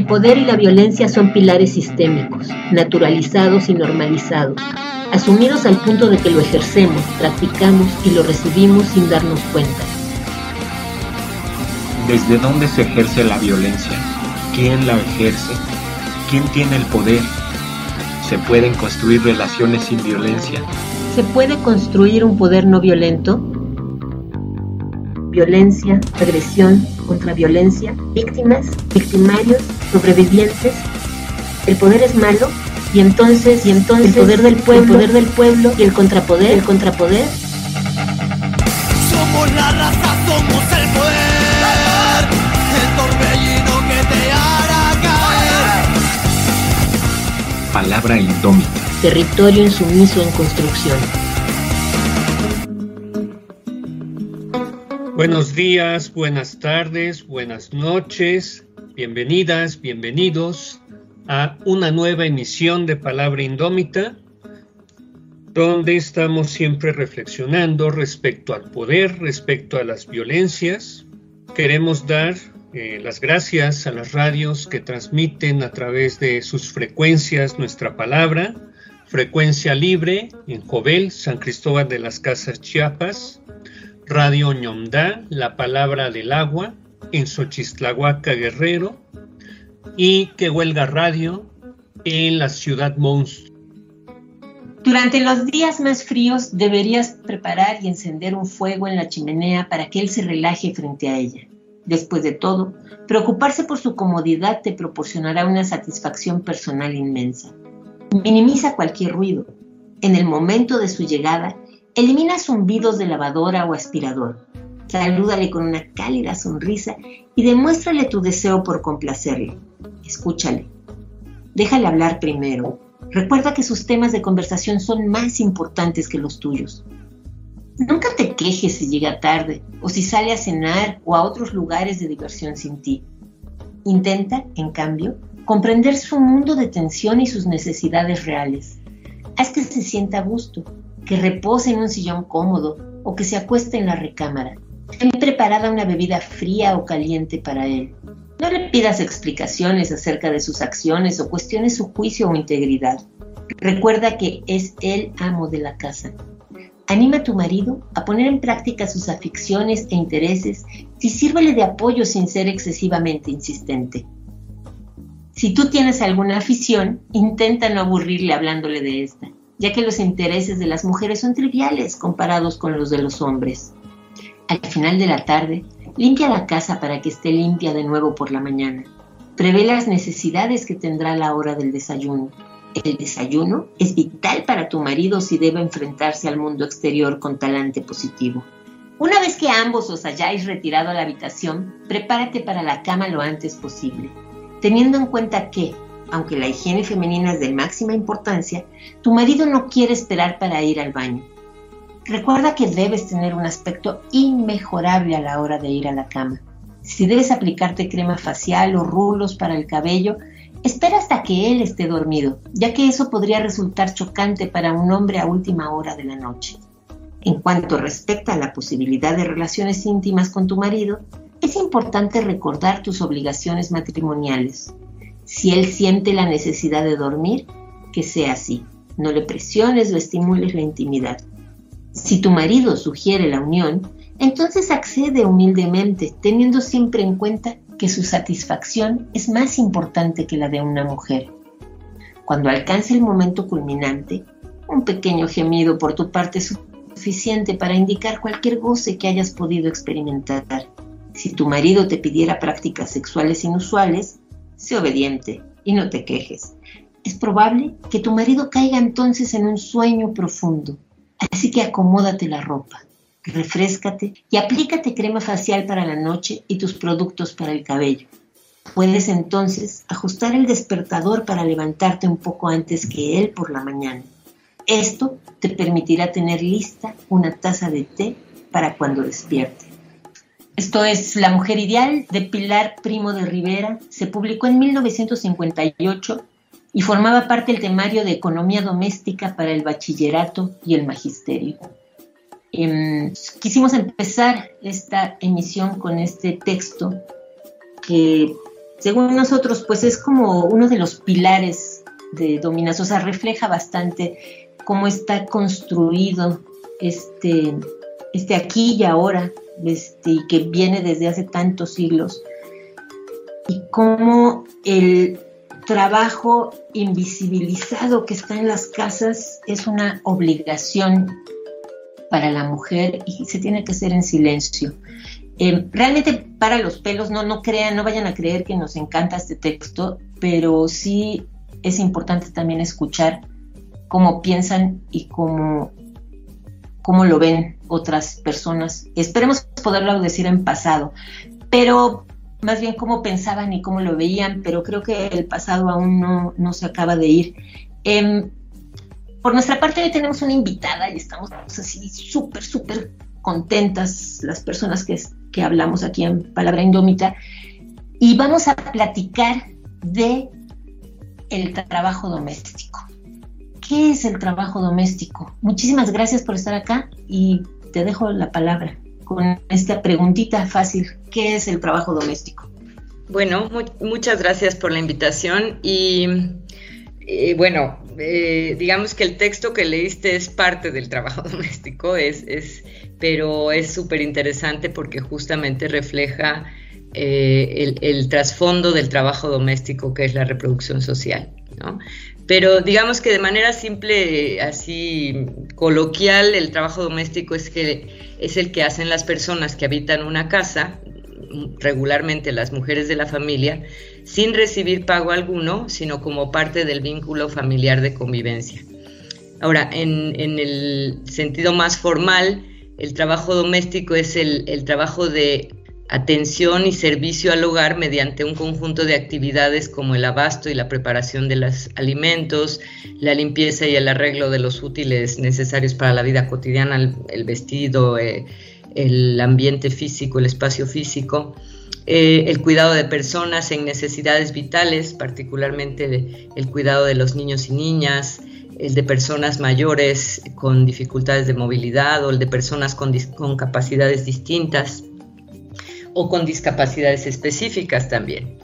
El poder y la violencia son pilares sistémicos, naturalizados y normalizados, asumidos al punto de que lo ejercemos, practicamos y lo recibimos sin darnos cuenta. ¿Desde dónde se ejerce la violencia? ¿Quién la ejerce? ¿Quién tiene el poder? ¿Se pueden construir relaciones sin violencia? ¿Se puede construir un poder no violento? Violencia, agresión, contraviolencia, víctimas, victimarios, sobrevivientes. ¿El poder es malo? Y entonces el poder del pueblo y el contrapoder. Somos la raza, somos el poder, el torbellino que te hará caer. Palabra indómita. Territorio insumiso en construcción. Buenos días, buenas tardes, buenas noches, bienvenidas, bienvenidos a una nueva emisión de Palabra Indómita, donde estamos siempre reflexionando respecto al poder, respecto a las violencias. Queremos dar las gracias a las radios que transmiten a través de sus frecuencias nuestra palabra, Frecuencia Libre en Jovel, San Cristóbal de las Casas, Chiapas, Radio Ñomdá, La Palabra del Agua, en Xochistlahuaca, Guerrero, y Que Huelga Radio, en la Ciudad Monstruo. Durante los días más fríos deberías preparar y encender un fuego en la chimenea para que él se relaje frente a ella. Después de todo, preocuparse por su comodidad te proporcionará una satisfacción personal inmensa. Minimiza cualquier ruido. En el momento de su llegada, elimina zumbidos de lavadora o aspirador. Salúdale con una cálida sonrisa y demuéstrale tu deseo por complacerle. Escúchale. Déjale hablar primero. Recuerda que sus temas de conversación son más importantes que los tuyos. Nunca te quejes si llega tarde o si sale a cenar o a otros lugares de diversión sin ti. Intenta, en cambio, comprender su mundo de tensión y sus necesidades reales. Haz que se sienta a gusto, que repose en un sillón cómodo o que se acueste en la recámara. Ten preparada una bebida fría o caliente para él. No le pidas explicaciones acerca de sus acciones o cuestiones su juicio o integridad. Recuerda que es el amo de la casa. Anima a tu marido a poner en práctica sus aficiones e intereses y sírvele de apoyo sin ser excesivamente insistente. Si tú tienes alguna afición, intenta no aburrirle hablándole de esta, ya que los intereses de las mujeres son triviales comparados con los de los hombres. Al final de la tarde, limpia la casa para que esté limpia de nuevo por la mañana. Prevé las necesidades que tendrá a la hora del desayuno. El desayuno es vital para tu marido si debe enfrentarse al mundo exterior con talante positivo. Una vez que ambos os hayáis retirado a la habitación, prepárate para la cama lo antes posible, teniendo en cuenta que, aunque la higiene femenina es de máxima importancia, tu marido no quiere esperar para ir al baño. Recuerda que debes tener un aspecto inmejorable a la hora de ir a la cama. Si debes aplicarte crema facial o rulos para el cabello, espera hasta que él esté dormido, ya que eso podría resultar chocante para un hombre a última hora de la noche. En cuanto respecta a la posibilidad de relaciones íntimas con tu marido, es importante recordar tus obligaciones matrimoniales. Si él siente la necesidad de dormir, que sea así. No le presiones o estimules la intimidad. Si tu marido sugiere la unión, entonces accede humildemente, teniendo siempre en cuenta que su satisfacción es más importante que la de una mujer. Cuando alcance el momento culminante, un pequeño gemido por tu parte es suficiente para indicar cualquier goce que hayas podido experimentar. Si tu marido te pidiera prácticas sexuales inusuales, sé obediente y no te quejes. Es probable que tu marido caiga entonces en un sueño profundo. Así que acomódate la ropa, refréscate y aplícate crema facial para la noche y tus productos para el cabello. Puedes entonces ajustar el despertador para levantarte un poco antes que él por la mañana. Esto te permitirá tener lista una taza de té para cuando despierte. Esto es La Mujer Ideal, de Pilar Primo de Rivera. Se publicó en 1958 y formaba parte del temario de Economía Doméstica para el Bachillerato y el Magisterio. Quisimos empezar esta emisión con este texto que según nosotros, pues es como uno de los pilares de dominación, o sea, refleja bastante cómo está construido este aquí y ahora, y que viene desde hace tantos siglos, y cómo el trabajo invisibilizado que está en las casas es una obligación para la mujer y se tiene que hacer en silencio. Realmente para los pelos, no crean, no vayan a creer que nos encanta este texto, pero sí es importante también escuchar cómo piensan y cómo lo ven otras personas. Esperemos poderlo decir en pasado, pero más bien cómo pensaban y cómo lo veían, pero creo que el pasado aún no se acaba de ir. Por nuestra parte, hoy tenemos una invitada y estamos así súper contentas las personas que hablamos aquí en Palabra Indómita, y vamos a platicar de el trabajo doméstico. ¿Qué es el trabajo doméstico? Muchísimas gracias por estar acá y te dejo la palabra con esta preguntita fácil. ¿Qué es el trabajo doméstico? Bueno, muchas gracias por la invitación y digamos que el texto que leíste es parte del trabajo doméstico, pero es súper interesante porque justamente refleja el trasfondo del trabajo doméstico, que es la reproducción social, ¿no? Pero digamos que de manera simple, así coloquial, el trabajo doméstico es el que hacen las personas que habitan una casa, regularmente las mujeres de la familia, sin recibir pago alguno, sino como parte del vínculo familiar de convivencia. Ahora, en el sentido más formal, el trabajo doméstico es el trabajo de atención y servicio al hogar mediante un conjunto de actividades como el abasto y la preparación de los alimentos, la limpieza y el arreglo de los útiles necesarios para la vida cotidiana, el vestido, el ambiente físico, el espacio físico, el cuidado de personas en necesidades vitales, particularmente el cuidado de los niños y niñas, el de personas mayores con dificultades de movilidad o el de personas con capacidades distintas o con discapacidades específicas también.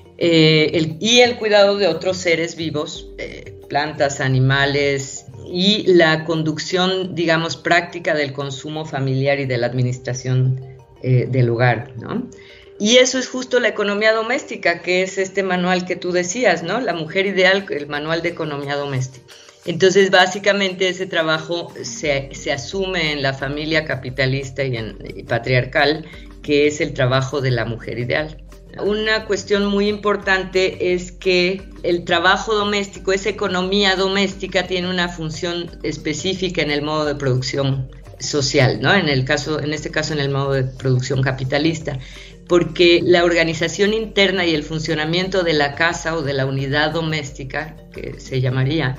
Y el cuidado de otros seres vivos, plantas, animales, y la conducción, digamos, práctica del consumo familiar y de la administración del hogar, ¿no? Y eso es justo la economía doméstica, que es este manual que tú decías, ¿no? La mujer ideal, el manual de economía doméstica. Entonces, básicamente ese trabajo se asume en la familia capitalista y patriarcal, que es el trabajo de la mujer ideal. Una cuestión muy importante es que el trabajo doméstico, esa economía doméstica, tiene una función específica en el modo de producción social, ¿no? En este caso en el modo de producción capitalista, porque la organización interna y el funcionamiento de la casa o de la unidad doméstica, que se llamaría,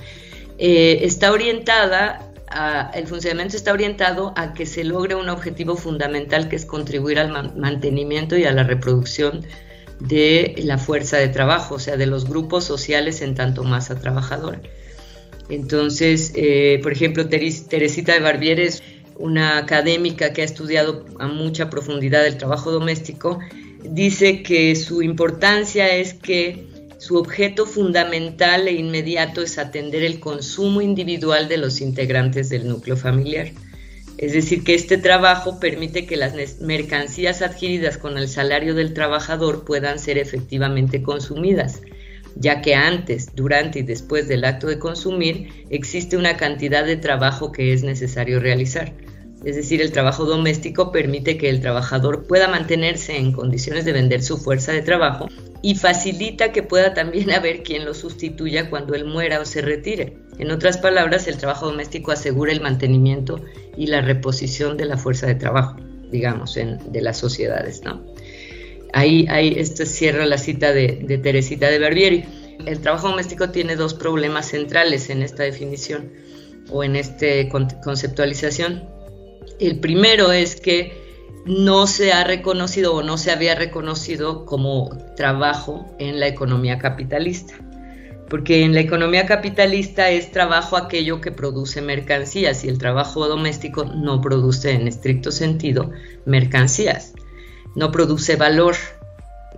el funcionamiento está orientado a que se logre un objetivo fundamental, que es contribuir al mantenimiento y a la reproducción de la fuerza de trabajo, o sea, de los grupos sociales en tanto masa trabajadora. Entonces, por ejemplo, Teresita de Barbier es una académica que ha estudiado a mucha profundidad el trabajo doméstico. Dice que su importancia es que su objeto fundamental e inmediato es atender el consumo individual de los integrantes del núcleo familiar. Es decir, que este trabajo permite que las mercancías adquiridas con el salario del trabajador puedan ser efectivamente consumidas, ya que antes, durante y después del acto de consumir existe una cantidad de trabajo que es necesario realizar. Es decir, el trabajo doméstico permite que el trabajador pueda mantenerse en condiciones de vender su fuerza de trabajo y facilita que pueda también haber quien lo sustituya cuando él muera o se retire. En otras palabras, el trabajo doméstico asegura el mantenimiento y la reposición de la fuerza de trabajo, digamos, de las sociedades, ¿no? Ahí esto cierra la cita de Teresita de Barbieri. El trabajo doméstico tiene dos problemas centrales en esta definición o en esta conceptualización. El primero es que no se ha reconocido o no se había reconocido como trabajo en la economía capitalista, porque en la economía capitalista es trabajo aquello que produce mercancías y el trabajo doméstico no produce en estricto sentido mercancías, no produce valor,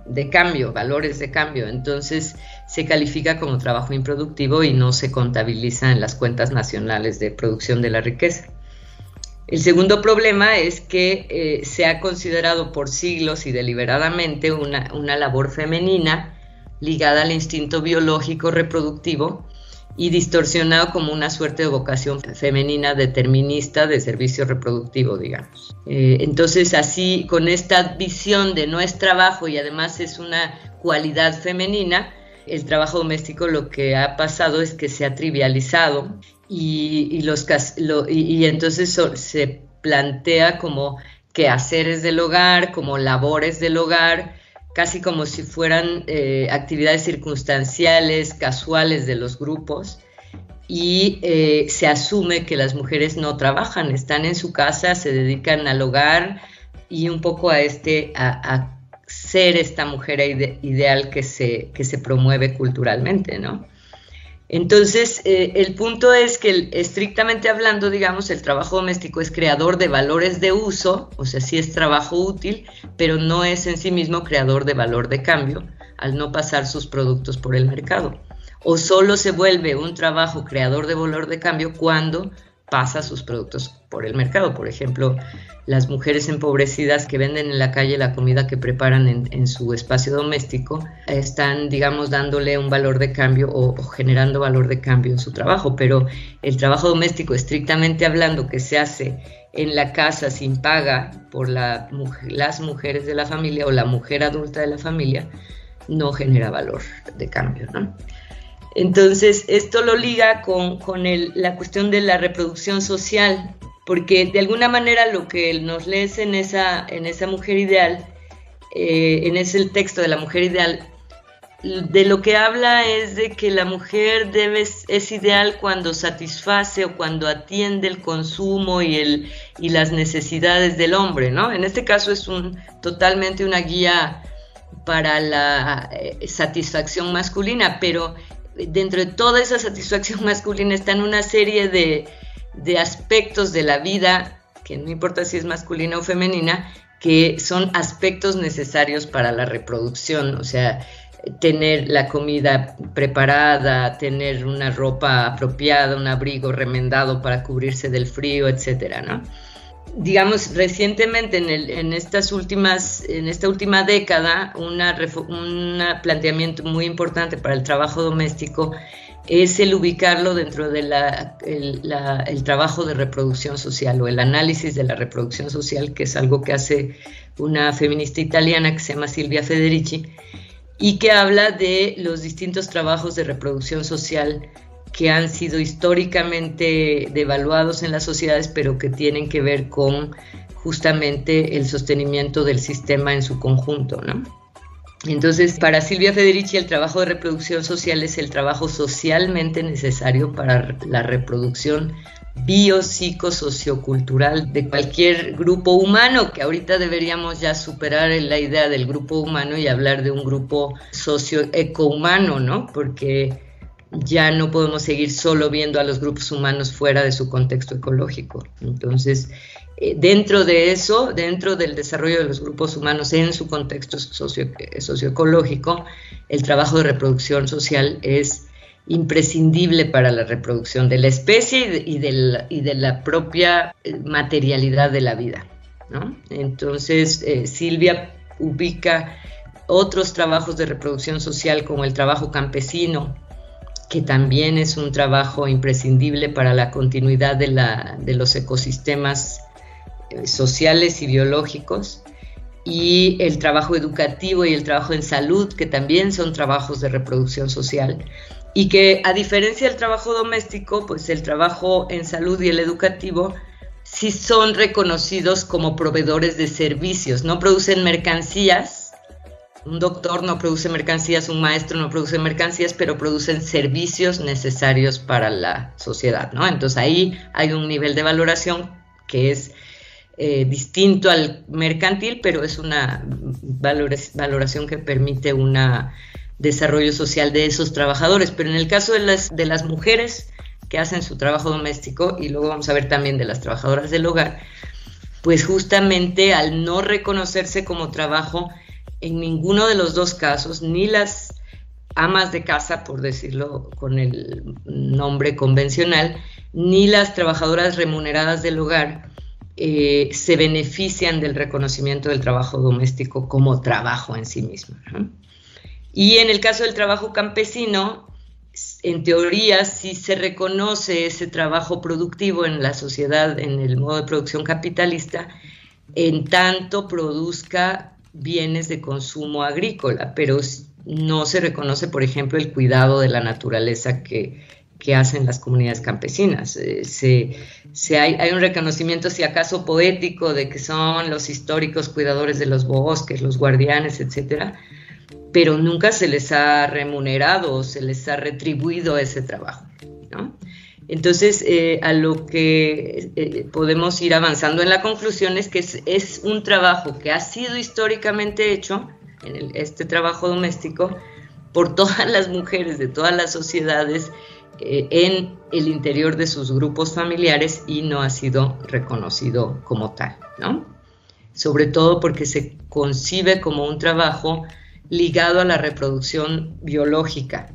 de cambio, valores de cambio. Entonces se califica como trabajo improductivo y no se contabiliza en las cuentas nacionales de producción de la riqueza. El segundo problema es que se ha considerado por siglos y deliberadamente una labor femenina ligada al instinto biológico reproductivo y distorsionado como una suerte de vocación femenina determinista de servicio reproductivo, digamos. Entonces, así, con esta visión de no es trabajo y además es una cualidad femenina, el trabajo doméstico lo que ha pasado es que se ha trivializado y entonces se plantea como quehaceres del hogar, como labores del hogar, casi como si fueran actividades circunstanciales, casuales de los grupos, y se asume que las mujeres no trabajan, están en su casa, se dedican al hogar y un poco a ser esta mujer ideal que se promueve culturalmente, ¿no? Entonces, el punto es que estrictamente hablando, digamos, el trabajo doméstico es creador de valores de uso, o sea, sí es trabajo útil, pero no es en sí mismo creador de valor de cambio al no pasar sus productos por el mercado. O solo se vuelve un trabajo creador de valor de cambio cuando pasa sus productos por el mercado. Por ejemplo, las mujeres empobrecidas que venden en la calle la comida que preparan en su espacio doméstico están, digamos, dándole un valor de cambio o generando valor de cambio en su trabajo, pero el trabajo doméstico, estrictamente hablando, que se hace en la casa sin paga por las mujeres de la familia o la mujer adulta de la familia, no genera valor de cambio, ¿no? Entonces, esto lo liga con la cuestión de la reproducción social, porque de alguna manera lo que nos lees en esa mujer ideal, en ese texto de la mujer ideal, de lo que habla es de que la mujer es ideal cuando satisface o cuando atiende el consumo y las necesidades del hombre, ¿no? En este caso es totalmente una guía para la satisfacción masculina, pero dentro de toda esa satisfacción masculina están una serie de aspectos de la vida, que no importa si es masculina o femenina, que son aspectos necesarios para la reproducción, o sea, tener la comida preparada, tener una ropa apropiada, un abrigo remendado para cubrirse del frío, etcétera, ¿no? Digamos, recientemente en esta última década, un planteamiento muy importante para el trabajo doméstico es el ubicarlo dentro de el trabajo de reproducción social o el análisis de la reproducción social, que es algo que hace una feminista italiana que se llama Silvia Federici y que habla de los distintos trabajos de reproducción social que han sido históricamente devaluados en las sociedades, pero que tienen que ver con justamente el sostenimiento del sistema en su conjunto, ¿no? Entonces, para Silvia Federici, el trabajo de reproducción social es el trabajo socialmente necesario para la reproducción biopsicosociocultural de cualquier grupo humano, que ahorita deberíamos ya superar la idea del grupo humano y hablar de un grupo socioecohumano, ¿no? Porque ya no podemos seguir solo viendo a los grupos humanos fuera de su contexto ecológico. Entonces, dentro de eso, dentro del desarrollo de los grupos humanos en su contexto socioecológico, el trabajo de reproducción social es imprescindible para la reproducción de la especie y de la propia materialidad de la vida, ¿no? Entonces, Silvia ubica otros trabajos de reproducción social como el trabajo campesino, que también es un trabajo imprescindible para la continuidad de los ecosistemas sociales y biológicos, y el trabajo educativo y el trabajo en salud, que también son trabajos de reproducción social, y que a diferencia del trabajo doméstico, pues el trabajo en salud y el educativo sí son reconocidos como proveedores de servicios, no producen mercancías. Un doctor no produce mercancías, un maestro no produce mercancías, pero producen servicios necesarios para la sociedad, ¿no? Entonces ahí hay un nivel de valoración que es distinto al mercantil, pero es una valoración que permite un desarrollo social de esos trabajadores. Pero en el caso de las mujeres que hacen su trabajo doméstico, y luego vamos a ver también de las trabajadoras del hogar, pues justamente al no reconocerse como trabajo, en ninguno de los dos casos, ni las amas de casa, por decirlo con el nombre convencional, ni las trabajadoras remuneradas del hogar se benefician del reconocimiento del trabajo doméstico como trabajo en sí mismo, ¿no? Y en el caso del trabajo campesino, en teoría sí se reconoce ese trabajo productivo en la sociedad, en el modo de producción capitalista, en tanto produzca bienes de consumo agrícola, pero no se reconoce, por ejemplo, el cuidado de la naturaleza que hacen las comunidades campesinas. Hay un reconocimiento, si acaso poético, de que son los históricos cuidadores de los bosques, los guardianes, etcétera, pero nunca se les ha remunerado o se les ha retribuido ese trabajo, ¿no? Entonces, a lo que podemos ir avanzando en la conclusión es que es un trabajo que ha sido históricamente hecho, este trabajo doméstico, por todas las mujeres de todas las sociedades en el interior de sus grupos familiares y no ha sido reconocido como tal, ¿no? Sobre todo porque se concibe como un trabajo ligado a la reproducción biológica,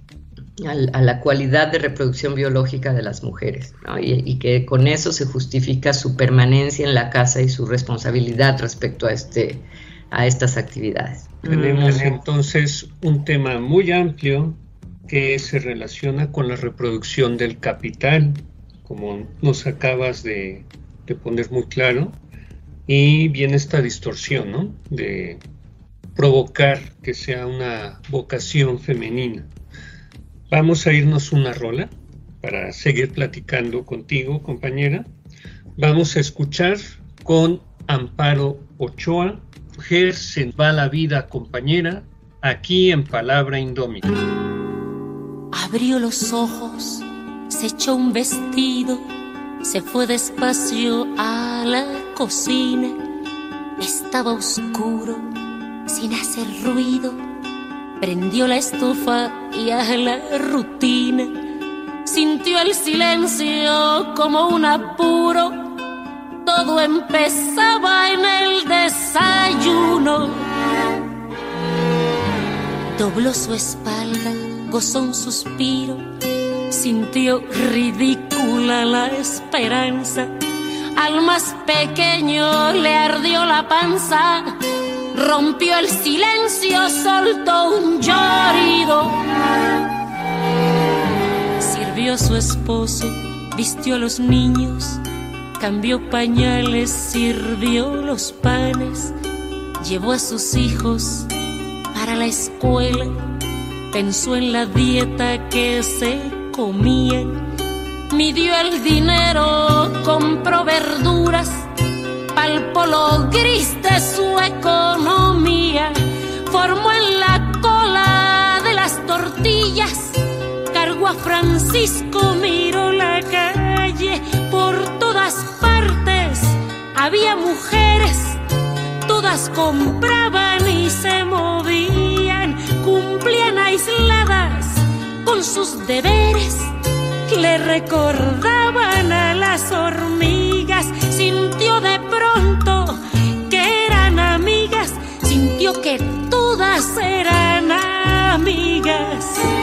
a la cualidad de reproducción biológica de las mujeres, ¿no? Y que con eso se justifica su permanencia en la casa y su responsabilidad respecto a estas actividades. Tenemos entonces un tema muy amplio que se relaciona con la reproducción del capital, como nos acabas de poner muy claro, y viene esta distorsión, ¿no?, de provocar que sea una vocación femenina. Vamos a irnos una rola para seguir platicando contigo, compañera. Vamos a escuchar con Amparo Ochoa, Mujer se va la vida, compañera, aquí en Palabra Indómita. Abrió los ojos, se echó un vestido, se fue despacio a la cocina. Estaba oscuro, sin hacer ruido, prendió la estufa y a la rutina. Sintió el silencio como un apuro, todo empezaba en el desayuno. Dobló su espalda, gozó un suspiro, sintió ridícula la esperanza. Al más pequeño le ardió la panza, rompió el silencio, soltó un llorido. Sirvió a su esposo, vistió a los niños, cambió pañales, sirvió los panes, llevó a sus hijos para la escuela, pensó en la dieta que se comían, midió el dinero, compró verduras, palpó lo gris de su economía, formó en la cola de las tortillas, cargó a Francisco, miró la calle, por todas partes había mujeres, todas compraban y se movían, cumplían aisladas con sus deberes, le recordaban a las hormigas, sintió de pronto que eran amigas, sintió que todas eran amigas.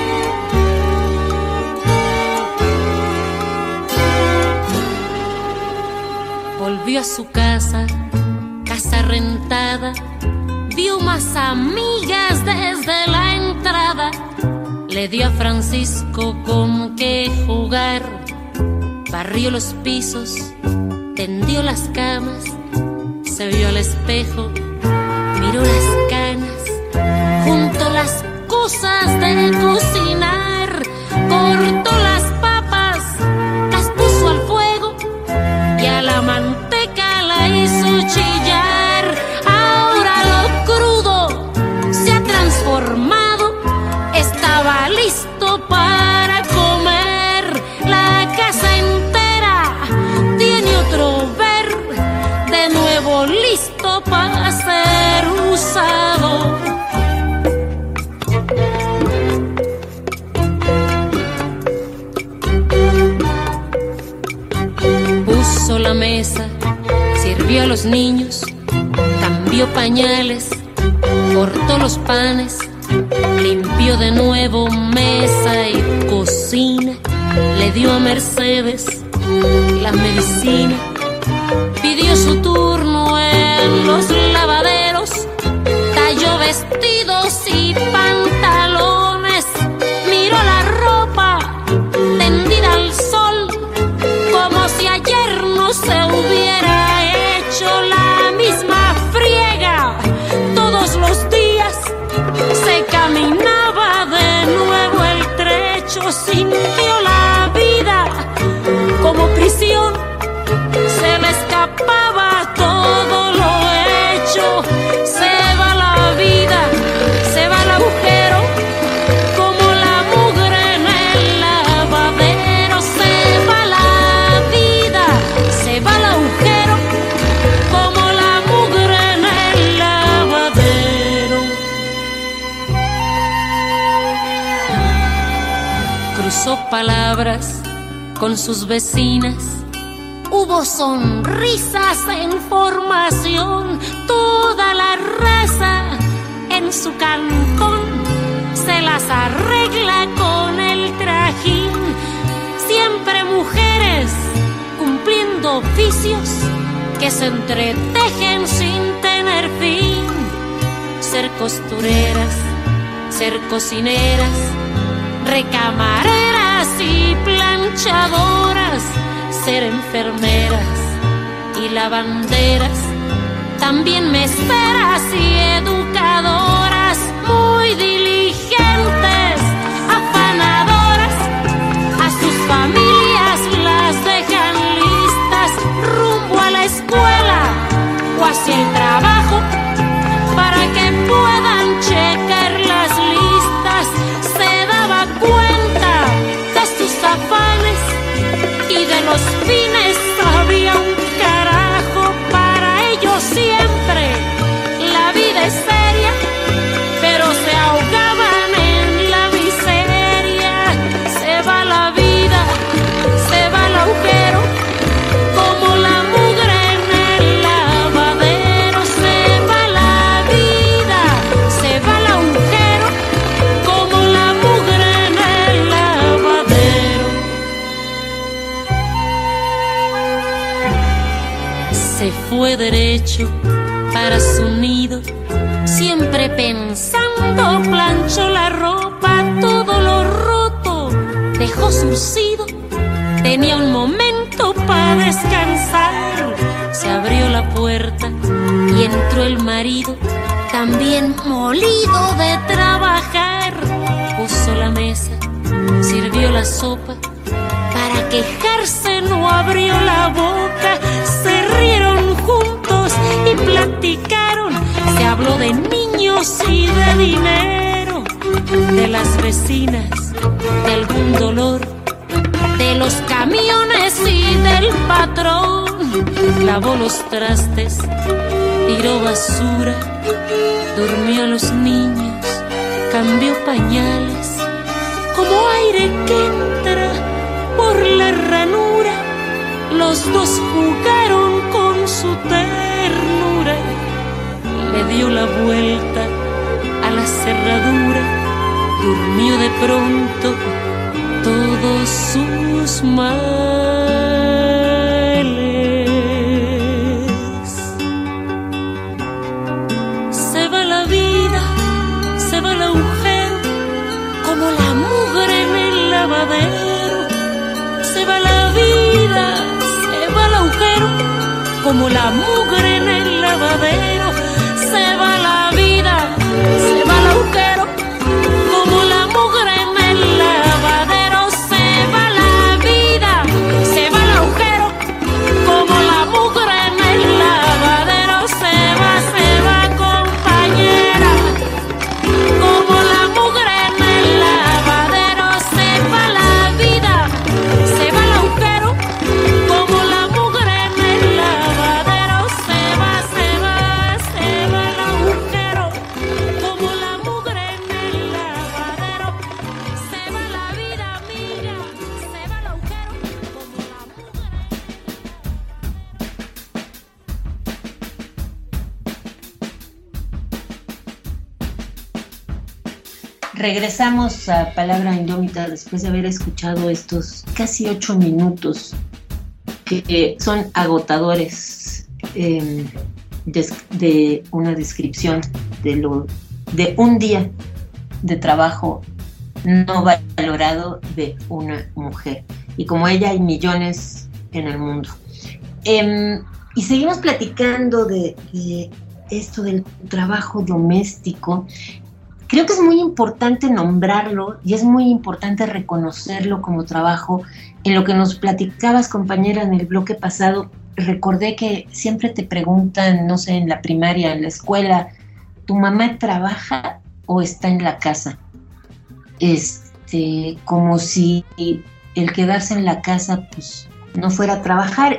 Volvió a su casa, casa rentada, vio más amigas desde la entrada, le dio a Francisco con qué jugar, barrió los pisos, tendió las camas, se vio al espejo, miró las canas, juntó las cosas de cocinar, cortó las papas, las puso al fuego y a la manteca la hizo chillar. Ahora lo crudo se ha transformado, estaba listo para comer. La casa entera tiene otro ver, de nuevo listo para ser usado. Puso la mesa, sirvió a los niños, cambió pañales, cortó los panes, limpió de nuevo mesa y cocina, le dio a Mercedes la medicina, pidió su turno en los lavaderos, talló vestidos y pantalones, miró la ropa tendida al sol, como si ayer no se hubiera hecho la misma friega. Todos los días se caminaba de nuevo el trecho, sintió la vida como prisión, se le escapaba todo lo hecho. Se va la vida, se va el agujero, como la mugre en el lavadero. Se va la vida, se va el agujero, como la mugre en el lavadero. Cruzó palabras con sus vecinas, hubo sonrisas en formación, toda la raza en su cantón se las arregla con el trajín. Siempre mujeres cumpliendo oficios que se entretejen sin tener fin. Ser costureras, ser cocineras, recamareras y planchadoras, ser enfermeras y lavanderas, también meseras y educadoras, muy diligentes, afanadoras, a sus familias las dejan listas rumbo a la escuela o hacia el trabajo para que puedan checar las listas. Se daba cuenta de sus afanes y de los fines había un carajo. Para ellos siempre la vida es seria, pero se ahogaban en la miseria. Se va la vida, se va el agujero, como la mugre en el lavadero. Se va la vida, se va el agujero, como la mugre en el lavadero. Se fue derecho para su nido, siempre pensando, planchó la ropa, todo lo roto dejó surcido. Tenía un momento para descansar, se abrió la puerta y entró el marido, también molido de trabajar. Puso la mesa, sirvió la sopa, para quejarse no abrió la boca. Se rieron juntos y platicaron, se habló de niños y de dinero, de las vecinas, de algún dolor, de los camiones y del patrón. Lavó los trastes, tiró basura, durmió a los niños, cambió pañales, como aire que entra por la ranura. Los dos jugaron con su ternura, le dio la vuelta a la cerradura, durmió de pronto todos sus males. Se va la vida, se va el agujero, como la mugre en el lavadero. Se va la vida, se va el agujero, como la mugre en el lavadero. Se va la vida, se va el agujero, como la mugre en el lavadero. Se va la vida, se va el agujero, como la mugre en el lavadero. Se va compañera, como la mugre en el lavadero. Se va la vida, se va el agujero, como la mugre en el lavadero. Se va, se va, Regresamos a Palabra Indómita después de haber escuchado estos casi 8 minutos que son agotadores de una descripción de un día de trabajo no valorado de una mujer. Y como ella hay millones en el mundo. Y seguimos platicando de esto del trabajo doméstico. Creo que es muy importante nombrarlo y es muy importante reconocerlo como trabajo. En lo que nos platicabas, compañera, en el bloque pasado, recordé que siempre te preguntan, no sé, en la primaria, en la escuela, ¿tu mamá trabaja o está en la casa? Como si el quedarse en la casa, pues, no fuera a trabajar.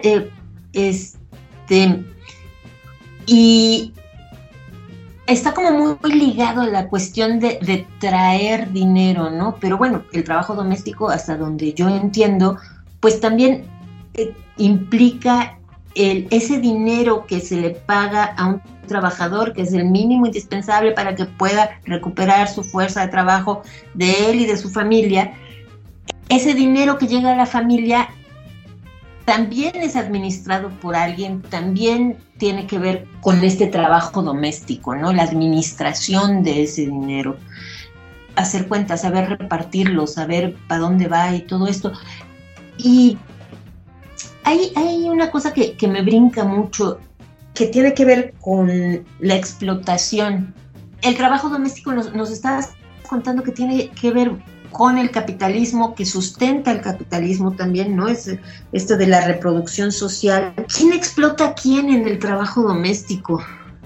Y está como muy ligado a la cuestión de traer dinero, ¿no? Pero bueno, el trabajo doméstico, hasta donde yo entiendo, pues también implica ese dinero que se le paga a un trabajador, que es el mínimo indispensable para que pueda recuperar su fuerza de trabajo de él y de su familia. Ese dinero que llega a la familia también es administrado por alguien, también tiene que ver con este trabajo doméstico, ¿no? La administración de ese dinero, hacer cuentas, saber repartirlo, saber para dónde va y todo esto. Y hay una cosa que me brinca mucho, que tiene que ver con la explotación. El trabajo doméstico nos estabas contando que tiene que ver con el capitalismo, que sustenta el capitalismo también, ¿no? Es esto de la reproducción social. ¿Quién explota a quién en el trabajo doméstico?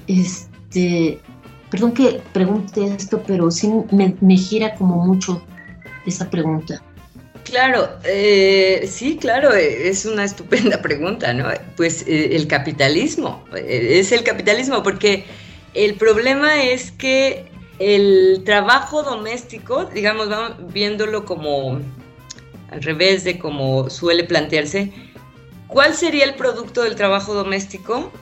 Perdón que pregunte esto, pero sí me gira como mucho esa pregunta. Claro, sí, claro, es una estupenda pregunta, ¿no? Pues el capitalismo, es el capitalismo, porque el problema es que el trabajo doméstico, digamos, vamos viéndolo como al revés de como suele plantearse, ¿cuál sería el producto del trabajo doméstico?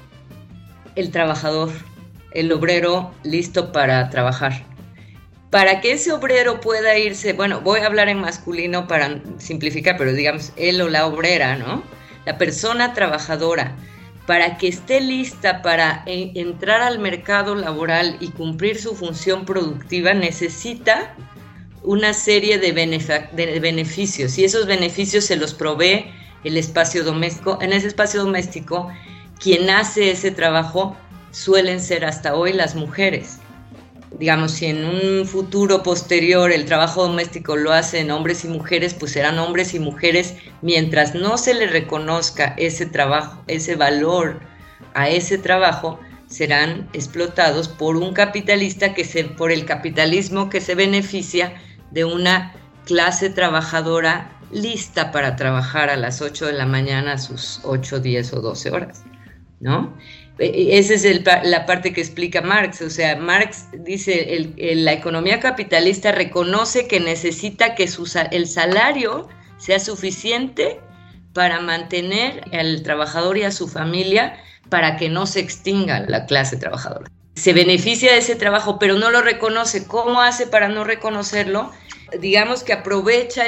El trabajador, el obrero listo para trabajar. Para que ese obrero pueda irse, bueno, voy a hablar en masculino para simplificar, pero digamos, él o la obrera, ¿no? La persona trabajadora, para que esté lista para entrar al mercado laboral y cumplir su función productiva, necesita una serie de beneficios, y esos beneficios se los provee el espacio doméstico. En ese espacio doméstico, quien hace ese trabajo suelen ser hasta hoy las mujeres. Digamos, si en un futuro posterior el trabajo doméstico lo hacen hombres y mujeres, pues serán hombres y mujeres, mientras no se le reconozca ese trabajo, ese valor a ese trabajo, serán explotados por un capitalista por el capitalismo que se beneficia de una clase trabajadora lista para trabajar a las 8 de la mañana sus 8, 10 o 12 horas, ¿no? Esa es la parte que explica Marx. O sea, Marx dice, la economía capitalista reconoce que necesita que el salario sea suficiente para mantener al trabajador y a su familia, para que no se extinga la clase trabajadora. Se beneficia de ese trabajo, pero no lo reconoce. ¿Cómo hace para no reconocerlo? Digamos que aprovecha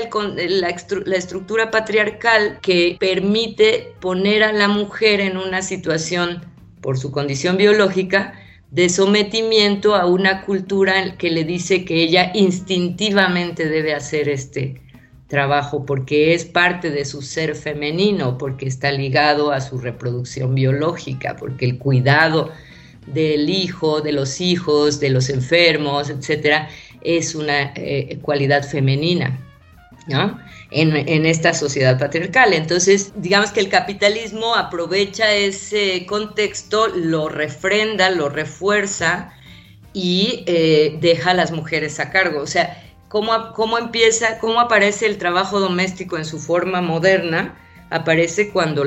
la estructura patriarcal que permite poner a la mujer en una situación, por su condición biológica, de sometimiento a una cultura que le dice que ella instintivamente debe hacer este trabajo porque es parte de su ser femenino, porque está ligado a su reproducción biológica, porque el cuidado del hijo, de los hijos, de los enfermos, etcétera, es una cualidad femenina, ¿no? En esta sociedad patriarcal. Entonces, digamos que el capitalismo aprovecha ese contexto, lo refrenda, lo refuerza y deja a las mujeres a cargo. O sea, ¿cómo aparece el trabajo doméstico en su forma moderna? Aparece cuando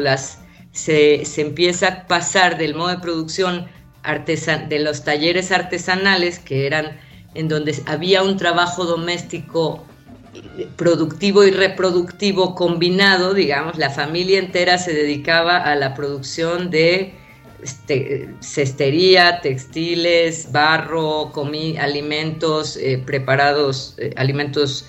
se empieza a pasar del modo de producción de los talleres artesanales, que eran en donde había un trabajo doméstico productivo y reproductivo combinado, digamos, la familia entera se dedicaba a la producción de cestería, textiles, barro, alimentos preparados, alimentos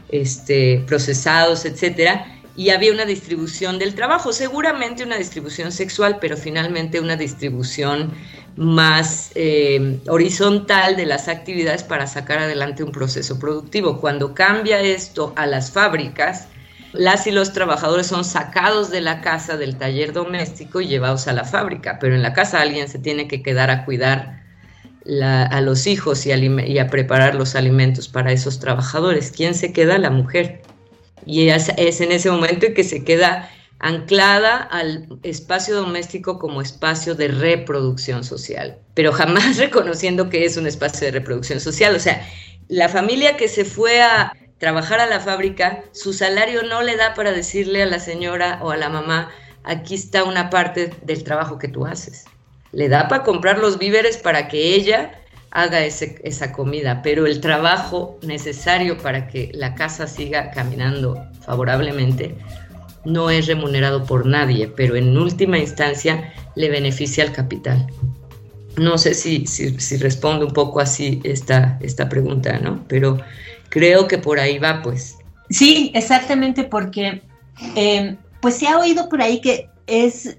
procesados, etcétera. Y había una distribución del trabajo, seguramente una distribución sexual, pero finalmente una distribución más horizontal de las actividades para sacar adelante un proceso productivo. Cuando cambia esto a las fábricas, las y los trabajadores son sacados de la casa, del taller doméstico y llevados a la fábrica, pero en la casa alguien se tiene que quedar a cuidar a los hijos y a preparar los alimentos para esos trabajadores. ¿Quién se queda? La mujer. Y es en ese momento en que se queda anclada al espacio doméstico como espacio de reproducción social, pero jamás reconociendo que es un espacio de reproducción social. O sea, la familia que se fue a trabajar a la fábrica, su salario no le da para decirle a la señora o a la mamá, aquí está una parte del trabajo que tú haces. Le da para comprar los víveres para que ella haga esa comida, pero el trabajo necesario para que la casa siga caminando favorablemente no es remunerado por nadie, pero en última instancia le beneficia al capital. No sé si respondo un poco así esta pregunta, ¿no? Pero creo que por ahí va, pues. Sí, exactamente, porque pues se ha oído por ahí que es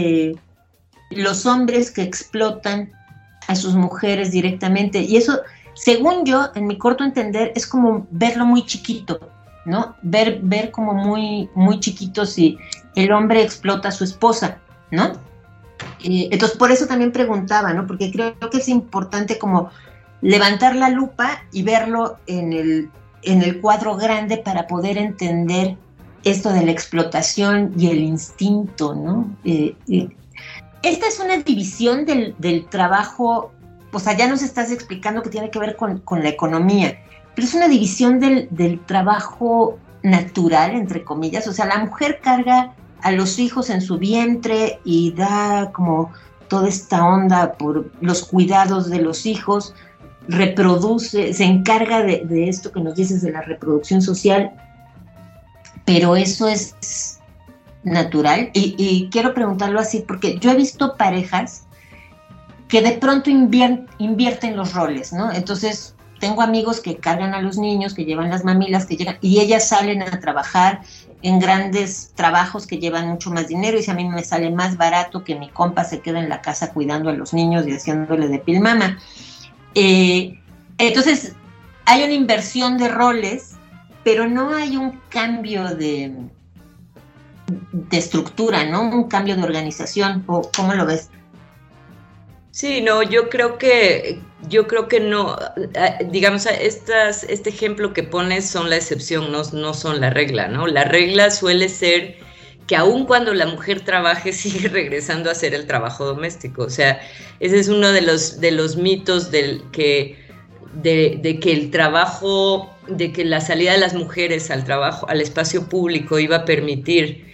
los hombres que explotan a sus mujeres directamente, y eso, según yo, en mi corto entender, es como verlo muy chiquito, ¿no? Ver como muy, muy chiquito si el hombre explota a su esposa, ¿no? Entonces, por eso también preguntaba, ¿no? Porque creo que es importante como levantar la lupa y verlo en el cuadro grande para poder entender esto de la explotación y el instinto, ¿no? Esta es una división del trabajo, o sea, ya nos estás explicando que tiene que ver con la economía, pero es una división del trabajo natural, entre comillas. O sea, la mujer carga a los hijos en su vientre y da como toda esta onda por los cuidados de los hijos, reproduce, se encarga de esto que nos dices de la reproducción social, pero eso es natural. Y quiero preguntarlo así porque yo he visto parejas que de pronto invierten los roles, ¿no? Entonces tengo amigos que cargan a los niños, que llevan las mamilas, que llegan, y ellas salen a trabajar en grandes trabajos que llevan mucho más dinero, y si a mí me sale más barato que mi compa se quede en la casa cuidando a los niños y haciéndole de pilmama. Entonces hay una inversión de roles, pero no hay un cambio de estructura, ¿no? Un cambio de organización. ¿O cómo lo ves? Sí, no, yo creo que no, digamos, este ejemplo que pones son la excepción, no son la regla, ¿no? La regla suele ser que aun cuando la mujer trabaje, sigue regresando a hacer el trabajo doméstico. O sea, ese es uno de los mitos de que el trabajo, de que la salida de las mujeres al trabajo, al espacio público, iba a permitir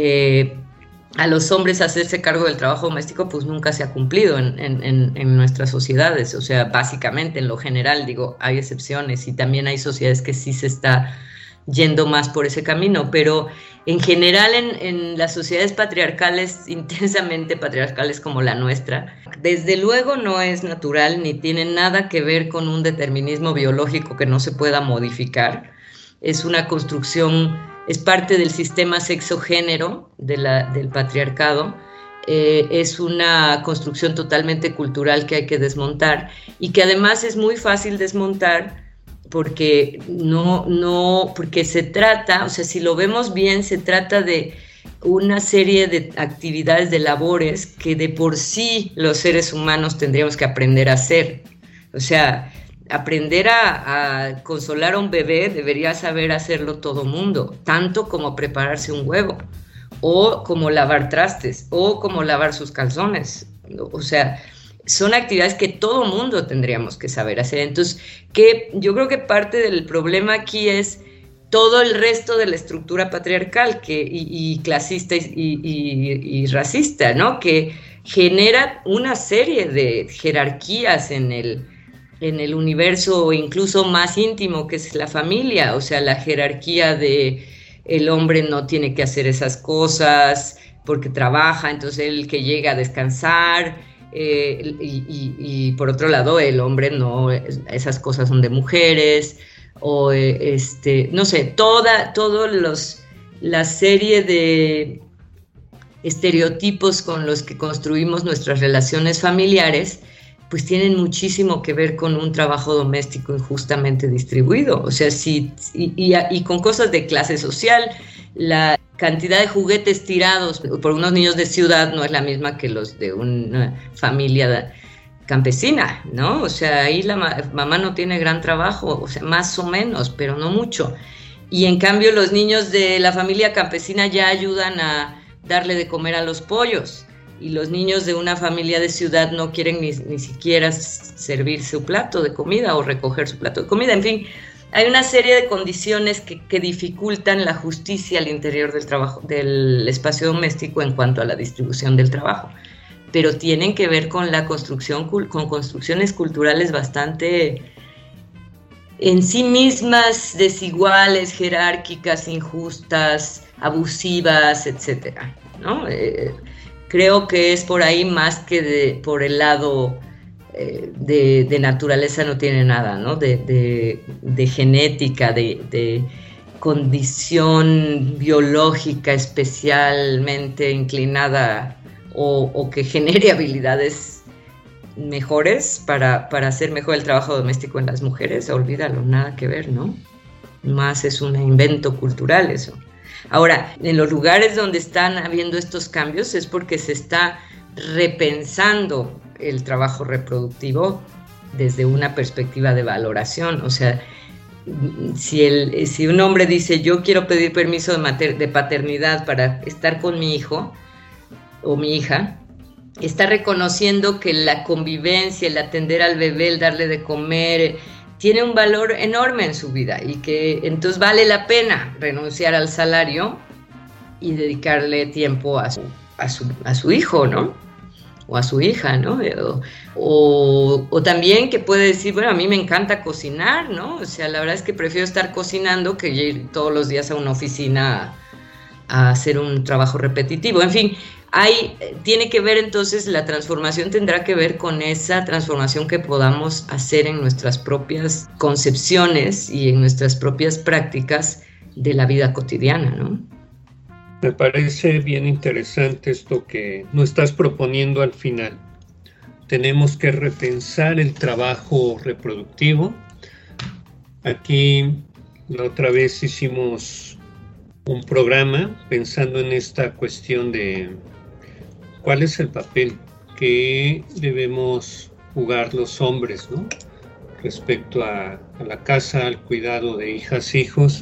a los hombres hacerse cargo del trabajo doméstico, pues nunca se ha cumplido en nuestras sociedades. O sea, básicamente, en lo general, digo, hay excepciones y también hay sociedades que sí se está yendo más por ese camino, pero en general en las sociedades patriarcales, intensamente patriarcales como la nuestra, desde luego no es natural ni tiene nada que ver con un determinismo biológico que no se pueda modificar. Es una construcción, es parte del sistema sexo-género del patriarcado, es una construcción totalmente cultural que hay que desmontar y que además es muy fácil desmontar porque porque se trata, o sea, si lo vemos bien, se trata de una serie de actividades, de labores que de por sí los seres humanos tendríamos que aprender a hacer. O sea, aprender a consolar a un bebé debería saber hacerlo todo mundo, tanto como prepararse un huevo, o como lavar trastes, o como lavar sus calzones. O sea, son actividades que todo mundo tendríamos que saber hacer. Entonces, yo creo que parte del problema aquí es todo el resto de la estructura patriarcal y clasista y racista, ¿no? Que genera una serie de jerarquías en el universo incluso más íntimo, que es la familia. O sea, la jerarquía de el hombre no tiene que hacer esas cosas, porque trabaja, entonces él que llega a descansar, y por otro lado el hombre no, esas cosas son de mujeres, o no sé, la serie de estereotipos con los que construimos nuestras relaciones familiares, pues tienen muchísimo que ver con un trabajo doméstico injustamente distribuido. O sea, y con cosas de clase social, la cantidad de juguetes tirados por unos niños de ciudad no es la misma que los de una familia campesina, ¿no? O sea, ahí la mamá no tiene gran trabajo, o sea, más o menos, pero no mucho. Y en cambio los niños de la familia campesina ya ayudan a darle de comer a los pollos, y los niños de una familia de ciudad no quieren ni siquiera servir su plato de comida o recoger su plato de comida. En fin, hay una serie de condiciones que dificultan la justicia al interior del trabajo, del espacio doméstico en cuanto a la distribución del trabajo, pero tienen que ver con la construcción, con construcciones culturales bastante en sí mismas desiguales, jerárquicas, injustas, abusivas, etcétera, ¿no? Creo que es por ahí más que por el lado de naturaleza, no tiene nada, ¿no? De genética, de condición biológica especialmente inclinada o que genere habilidades mejores para hacer mejor el trabajo doméstico en las mujeres. Olvídalo, nada que ver, ¿no? Más es un invento cultural eso. Ahora, en los lugares donde están habiendo estos cambios es porque se está repensando el trabajo reproductivo desde una perspectiva de valoración. O sea, si un hombre dice, yo quiero pedir permiso de paternidad para estar con mi hijo o mi hija, está reconociendo que la convivencia, el atender al bebé, el darle de comer, tiene un valor enorme en su vida, y que entonces vale la pena renunciar al salario y dedicarle tiempo a su hijo, ¿no? O a su hija, ¿no? O también que puede decir, bueno, a mí me encanta cocinar, ¿no? O sea, la verdad es que prefiero estar cocinando que ir todos los días a una oficina a hacer un trabajo repetitivo. En fin, tiene que ver entonces, la transformación tendrá que ver con esa transformación que podamos hacer en nuestras propias concepciones y en nuestras propias prácticas de la vida cotidiana, ¿no? Me parece bien interesante esto que nos estás proponiendo al final. Tenemos que repensar el trabajo reproductivo. Aquí la otra vez hicimos un programa pensando en esta cuestión de cuál es el papel que debemos jugar los hombres, ¿no? Respecto a la casa, al cuidado de hijas, hijos.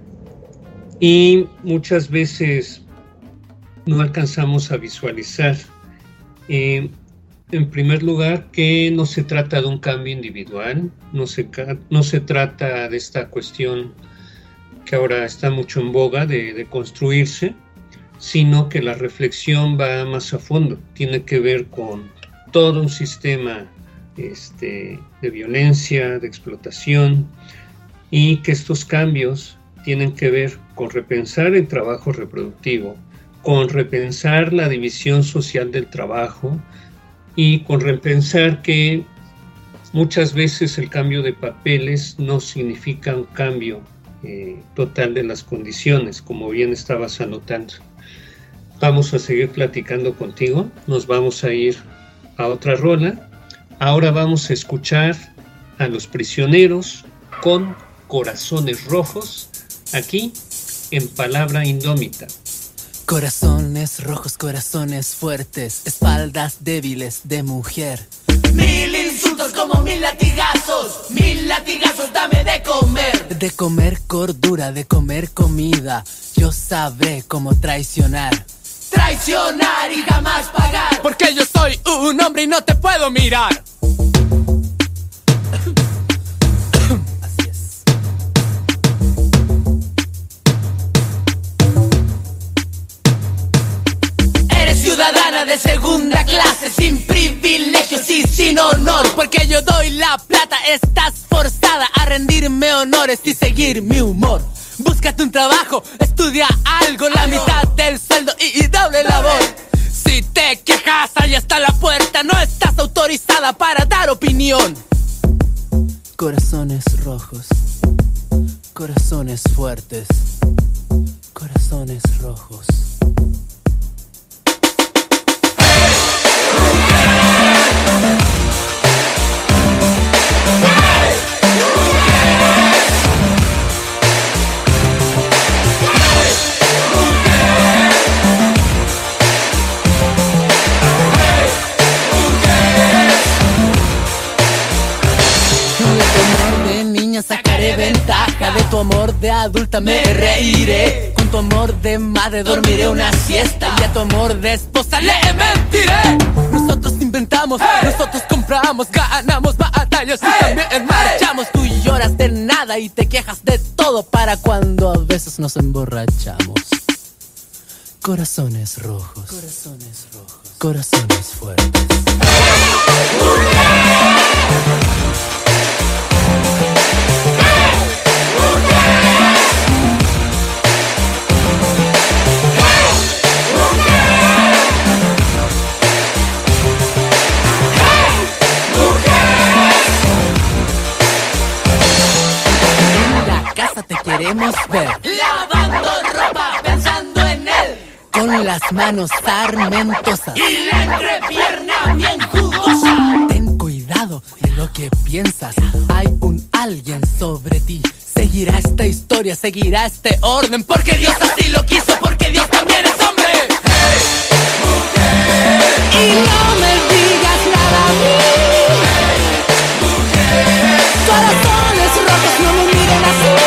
Y muchas veces no alcanzamos a visualizar, en primer lugar, que no se trata de un cambio individual, no se trata de esta cuestión que ahora está mucho en boga de construirse, sino que la reflexión va más a fondo, tiene que ver con todo un sistema de violencia, de explotación, y que estos cambios tienen que ver con repensar el trabajo reproductivo, con repensar la división social del trabajo y con repensar que muchas veces el cambio de papeles no significa un cambio total de las condiciones, como bien estabas anotando. Vamos a seguir platicando contigo, nos vamos a ir a otra rola. Ahora vamos a escuchar a Los Prisioneros con Corazones Rojos, aquí en Palabra Indómita. Corazones rojos, corazones fuertes, espaldas débiles de mujer. 1000 insultos como 1000 latigazos, 1000 latigazos, dame de comer. De comer cordura, de comer comida, yo sabré cómo traicionar. Traicionar y jamás pagar, porque yo soy un hombre y no te puedo mirar. Así es. Eres ciudadana de segunda clase, sin privilegios y sin honor. Porque yo doy la plata, estás forzada a rendirme honores y seguir mi humor. Búscate un trabajo, estudia algo, la mitad del sueldo y doble labor. casa ya está a la puerta, no estás autorizada para dar opinión. Corazones rojos, corazones fuertes, corazones rojos. Sacaré ventaja de tu amor de adulta, me reiré. Con tu amor de madre dormiré una siesta y a tu amor de esposa le mentiré. Nosotros inventamos, nosotros compramos, ganamos batallas y también marchamos. Tú lloras de nada y te quejas de todo para cuando a veces nos emborrachamos. Corazones rojos, corazones rojos, corazones fuertes. Te queremos ver lavando ropa, pensando en él, con las manos sarmentosas y la entrepierna bien jugosa. Ten cuidado de lo que piensas, hay un alguien sobre ti. Seguirá esta historia, seguirá este orden, porque Dios así lo quiso, porque Dios también es hombre. Hey, mujer. Y no me digas nada a mí. Hey, mujer. Corazones rojos, no me miren así.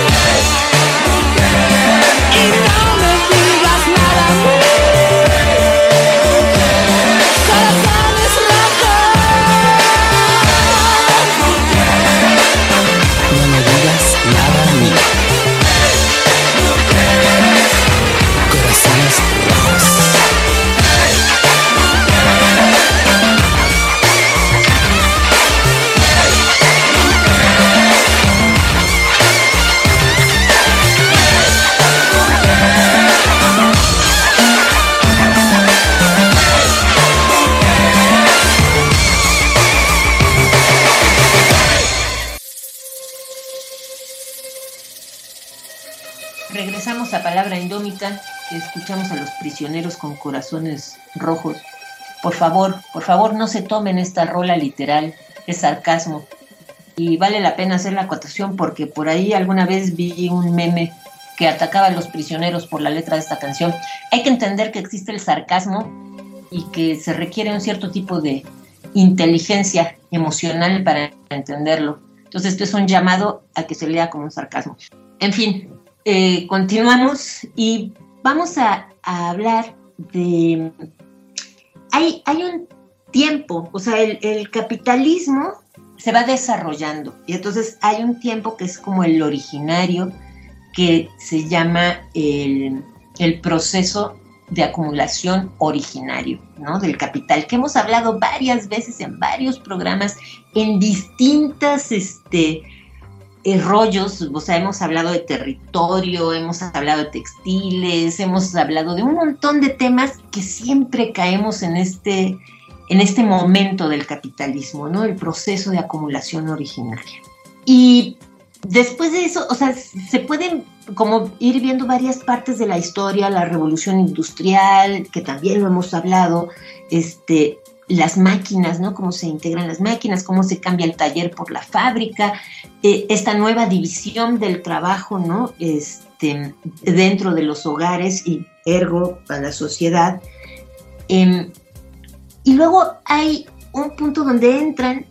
Regresamos a Palabra Indómita, que escuchamos a los prisioneros con corazones rojos. Por favor, no se tomen esta rola literal, es sarcasmo. Y vale la pena hacer la acotación porque por ahí alguna vez vi un meme que atacaba a los prisioneros por la letra de esta canción. Hay que entender que existe el sarcasmo y que se requiere un cierto tipo de inteligencia emocional para entenderlo. Entonces esto es un llamado a que se lea como un sarcasmo. En fin, continuamos y vamos a hablar de... Hay un tiempo, o sea, el capitalismo se va desarrollando y entonces hay un tiempo que es como el originario, que se llama el proceso de acumulación originario, ¿no? Del capital, que hemos hablado varias veces en varios programas, en distintas rollos. O sea, hemos hablado de territorio, hemos hablado de textiles, hemos hablado de un montón de temas que siempre caemos en este momento del capitalismo, ¿no? El proceso de acumulación originaria. Y después de eso, o sea, se pueden como ir viendo varias partes de la historia, la revolución industrial, que también lo hemos hablado, las máquinas, ¿no? Cómo se integran las máquinas, cómo se cambia el taller por la fábrica, esta nueva división del trabajo, ¿no? Dentro de los hogares y ergo a la sociedad. Y luego hay un punto donde entran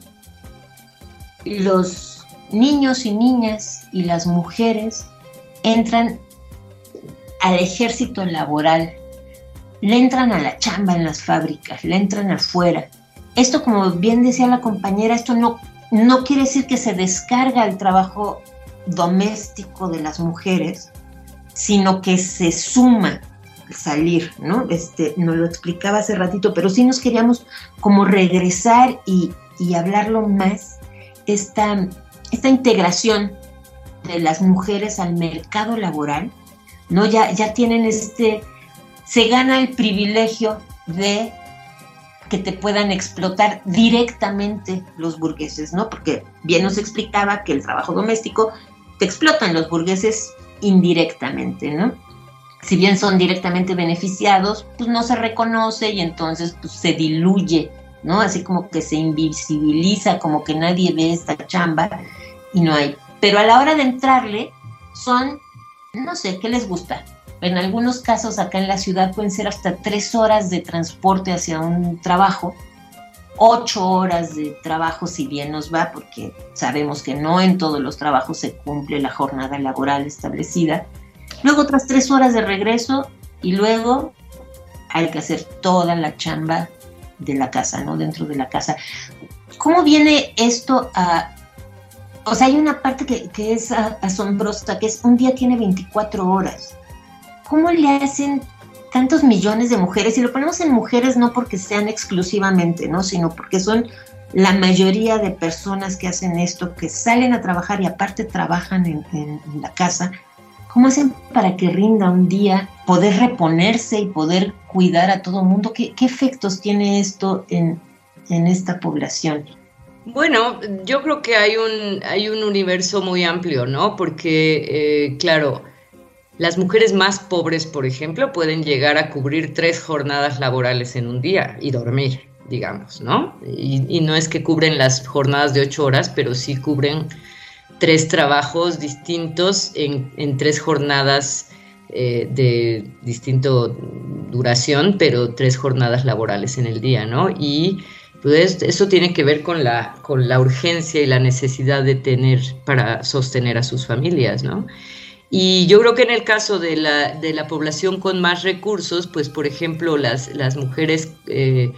los niños y niñas y las mujeres, entran al ejército laboral, le entran a la chamba en las fábricas, le entran afuera. Esto, como bien decía la compañera, esto no quiere decir que se descarga el trabajo doméstico de las mujeres, sino que se suma salir, ¿no? Nos lo explicaba hace ratito, pero sí nos queríamos como regresar y hablarlo más, esta integración de las mujeres al mercado laboral, ¿no? Ya tienen se gana el privilegio de que te puedan explotar directamente los burgueses, ¿no? Porque bien nos explicaba que el trabajo doméstico te explotan los burgueses indirectamente, ¿no? Si bien son directamente beneficiados, pues no se reconoce y entonces pues se diluye, ¿no? Así como que se invisibiliza, como que nadie ve esta chamba y no hay. Pero a la hora de entrarle son, no sé, ¿qué les gusta? En algunos casos acá en la ciudad pueden ser hasta 3 horas de transporte hacia un trabajo, 8 horas de trabajo si bien nos va, porque sabemos que no en todos los trabajos se cumple la jornada laboral establecida. Luego otras 3 horas de regreso y luego hay que hacer toda la chamba de la casa, ¿no? Dentro de la casa. ¿Cómo viene esto a...? O sea, hay una parte que es asombrosa, que es un día tiene 24 horas. ¿Cómo le hacen tantos millones de mujeres? Y lo ponemos en mujeres no porque sean exclusivamente, ¿no? Sino porque son la mayoría de personas que hacen esto, que salen a trabajar y aparte trabajan en la casa. ¿Cómo hacen para que rinda un día, poder reponerse y poder cuidar a todo el mundo? ¿Qué efectos tiene esto en esta población? Bueno, yo creo que hay un universo muy amplio, ¿no? Porque, claro, las mujeres más pobres, por ejemplo, pueden llegar a cubrir 3 jornadas laborales en un día y dormir, digamos, ¿no? Y no es que cubren las jornadas de 8 horas, pero sí cubren 3 trabajos distintos en 3 jornadas de distinto duración, pero 3 jornadas laborales en el día, ¿no? Y pues eso tiene que ver con la urgencia y la necesidad de tener para sostener a sus familias, ¿no? Y yo creo que en el caso de la población con más recursos, pues por ejemplo las mujeres de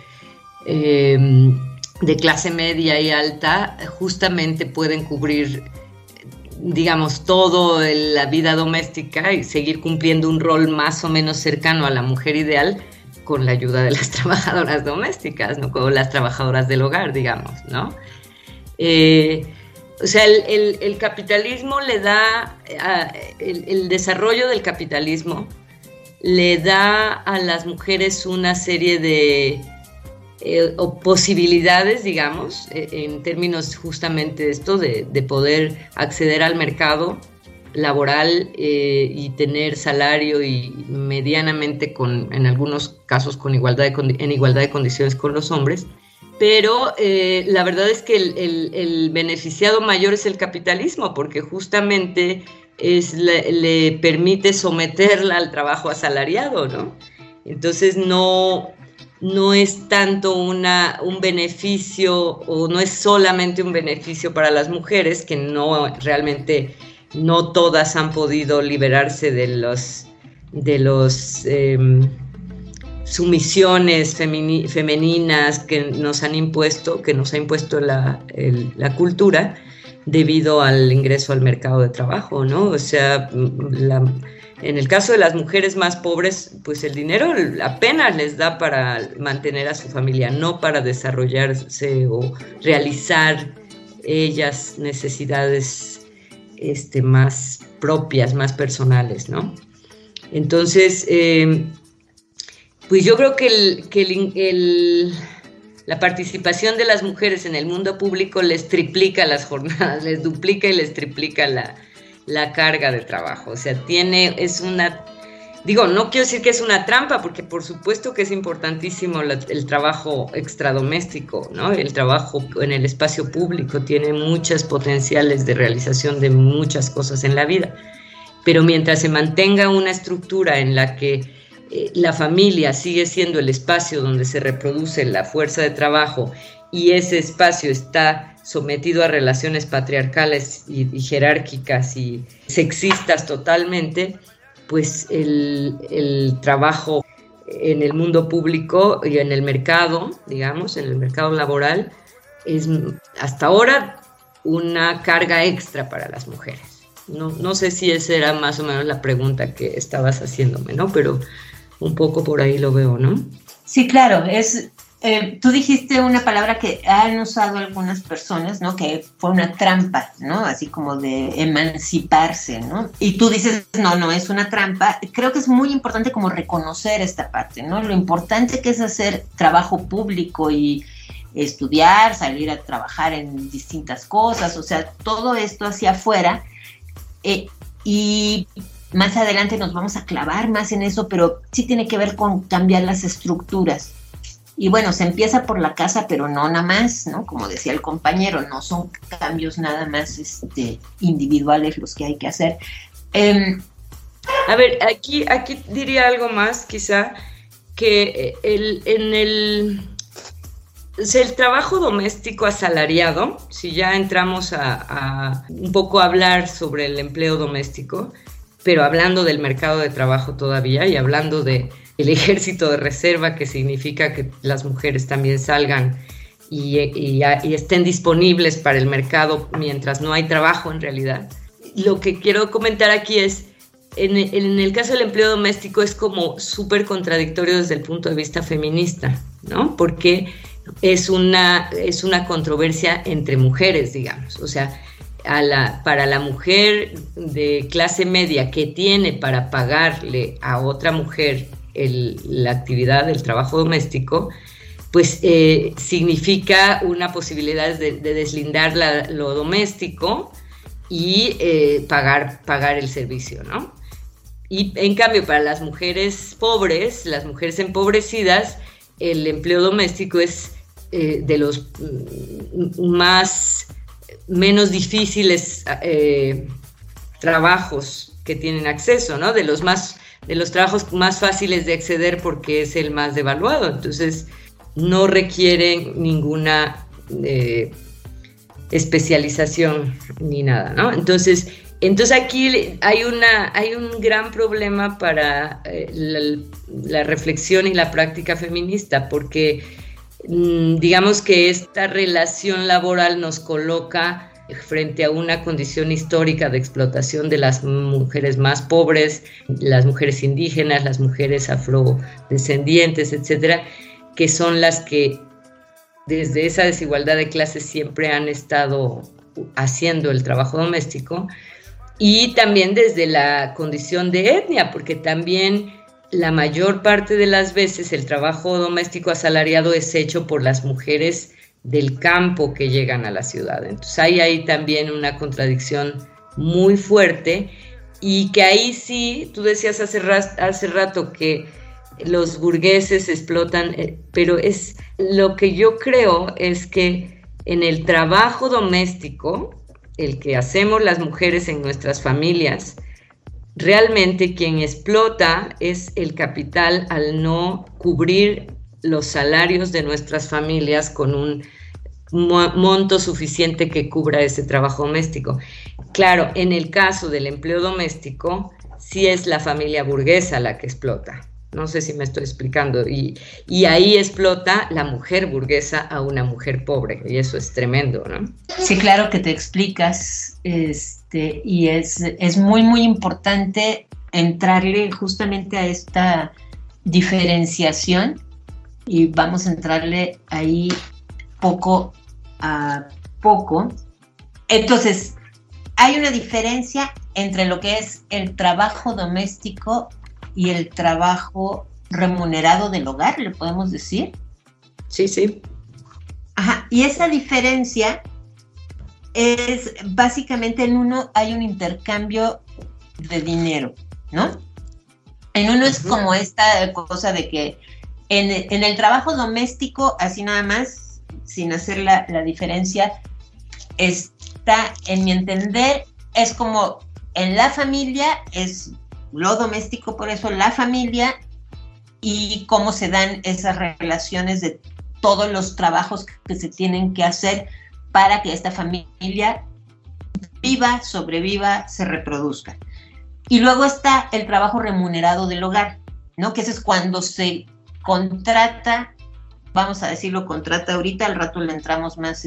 clase media y alta justamente pueden cubrir, digamos, toda la vida doméstica y seguir cumpliendo un rol más o menos cercano a la mujer ideal con la ayuda de las trabajadoras domésticas, ¿no? Con las trabajadoras del hogar, digamos, ¿no? O sea, el capitalismo le da, el desarrollo del capitalismo le da a las mujeres una serie de posibilidades, digamos, en términos justamente de esto, de poder acceder al mercado laboral y tener salario y medianamente en algunos casos en igualdad de condiciones con los hombres. Pero la verdad es que el beneficiado mayor es el capitalismo, porque justamente le permite someterla al trabajo asalariado, ¿no? Entonces no es tanto un beneficio, o no es solamente un beneficio para las mujeres, que realmente no todas han podido liberarse de los sumisiones femeninas que nos ha impuesto la cultura debido al ingreso al mercado de trabajo, ¿no? O sea, en el caso de las mujeres más pobres, pues el dinero apenas les da para mantener a su familia, no para desarrollarse o realizar ellas necesidades más propias, más personales, ¿no? Entonces, pues yo creo que la participación de las mujeres en el mundo público les triplica las jornadas, les duplica y les triplica la carga de trabajo. O sea, no quiero decir que es una trampa, porque por supuesto que es importantísimo el trabajo extradoméstico, ¿no? El trabajo en el espacio público tiene muchos potenciales de realización de muchas cosas en la vida, pero mientras se mantenga una estructura en la que la familia sigue siendo el espacio donde se reproduce la fuerza de trabajo y ese espacio está sometido a relaciones patriarcales y jerárquicas y sexistas totalmente, pues el trabajo en el mundo público y en el mercado, digamos, en el mercado laboral, es hasta ahora una carga extra para las mujeres. No sé si esa era más o menos la pregunta que estabas haciéndome, ¿no? Pero un poco por ahí lo veo, ¿no? Sí, claro, es Tú dijiste una palabra que han usado algunas personas, ¿no? Que fue una trampa, ¿no? Así como de emanciparse, ¿no? Y tú dices, no es una trampa. Creo que es muy importante como reconocer esta parte, ¿no? Lo importante que es hacer trabajo público y estudiar, salir a trabajar en distintas cosas, o sea, todo esto hacia afuera. Y más adelante nos vamos a clavar más en eso, pero sí tiene que ver con cambiar las estructuras. Y bueno, se empieza por la casa, pero no nada más, ¿no? Como decía el compañero, no son cambios nada más individuales los que hay que hacer. A ver, aquí diría algo más, quizá, que el trabajo doméstico asalariado, si ya entramos a un poco hablar sobre el empleo doméstico, pero hablando del mercado de trabajo todavía y hablando de el ejército de reserva, que significa que las mujeres también salgan y estén disponibles para el mercado mientras no hay trabajo en realidad. Lo que quiero comentar aquí es, en el caso del empleo doméstico es como súper contradictorio desde el punto de vista feminista, ¿no? Porque es una controversia entre mujeres, digamos. O sea, para la mujer de clase media que tiene para pagarle a otra mujer la actividad del trabajo doméstico, pues significa una posibilidad de deslindar lo doméstico y pagar el servicio, ¿no? Y en cambio, para las mujeres pobres, las mujeres empobrecidas, el empleo doméstico es de los menos difíciles trabajos que tienen acceso, ¿no? De los trabajos más fáciles de acceder porque es el más devaluado. Entonces, no requieren ninguna especialización ni nada, ¿no? Entonces aquí hay un gran problema para la reflexión y la práctica feminista, porque digamos que esta relación laboral nos coloca frente a una condición histórica de explotación de las mujeres más pobres, las mujeres indígenas, las mujeres afrodescendientes, etcétera, que son las que desde esa desigualdad de clases siempre han estado haciendo el trabajo doméstico, y también desde la condición de etnia, porque también la mayor parte de las veces el trabajo doméstico asalariado es hecho por las mujeres del campo que llegan a la ciudad. Entonces hay también una contradicción muy fuerte, y que ahí sí, tú decías hace rato que los burgueses explotan, pero es lo que yo creo es que en el trabajo doméstico, el que hacemos las mujeres en nuestras familias, realmente quien explota es el capital al no cubrir los salarios de nuestras familias con un monto suficiente que cubra ese trabajo doméstico. Claro, en el caso del empleo doméstico, sí es la familia burguesa la que explota. No sé si me estoy explicando. Y ahí explota la mujer burguesa a una mujer pobre, y eso es tremendo, ¿no? Sí, claro que te explicas, y es muy, muy importante entrarle justamente a esta diferenciación, y vamos a entrarle ahí poco a poco. Entonces, hay una diferencia entre lo que es el trabajo doméstico y el trabajo remunerado del hogar, ¿le podemos decir? Sí, sí. Ajá, y esa diferencia es básicamente, en uno hay un intercambio de dinero, ¿no? En uno es como esta cosa de que en el trabajo doméstico, así nada más, sin hacer la diferencia, está, en mi entender, es como en la familia, es lo doméstico, por eso la familia, y cómo se dan esas relaciones de todos los trabajos que se tienen que hacer para que esta familia viva, sobreviva, se reproduzca. Y luego está el trabajo remunerado del hogar, ¿no? Que ese es cuando se contrata, vamos a decirlo, contrata ahorita, al rato le entramos más,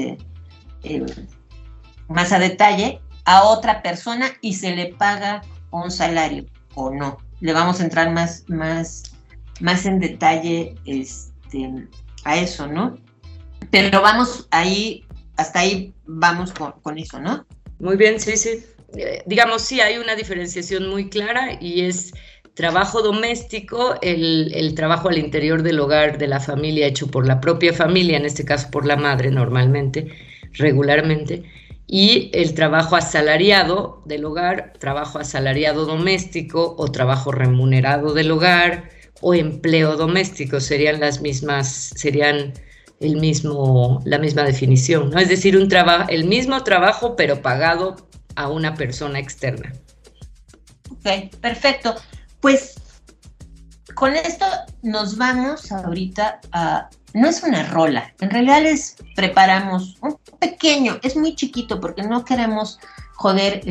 más a detalle, a otra persona y se le paga un salario o no. Le vamos a entrar más en detalle a eso, ¿no? Pero vamos ahí, hasta ahí vamos con eso, ¿no? Muy bien, sí. Digamos, sí, hay una diferenciación muy clara y es trabajo doméstico, el trabajo al interior del hogar de la familia hecho por la propia familia, en este caso por la madre normalmente, regularmente, y el trabajo asalariado del hogar, trabajo asalariado doméstico o trabajo remunerado del hogar o empleo doméstico, serían la misma definición, ¿no? Es decir, el mismo trabajo pero pagado a una persona externa. Ok, perfecto. Pues con esto nos vamos ahorita a... No es una rola, en realidad preparamos un pequeño, es muy chiquito porque no queremos joder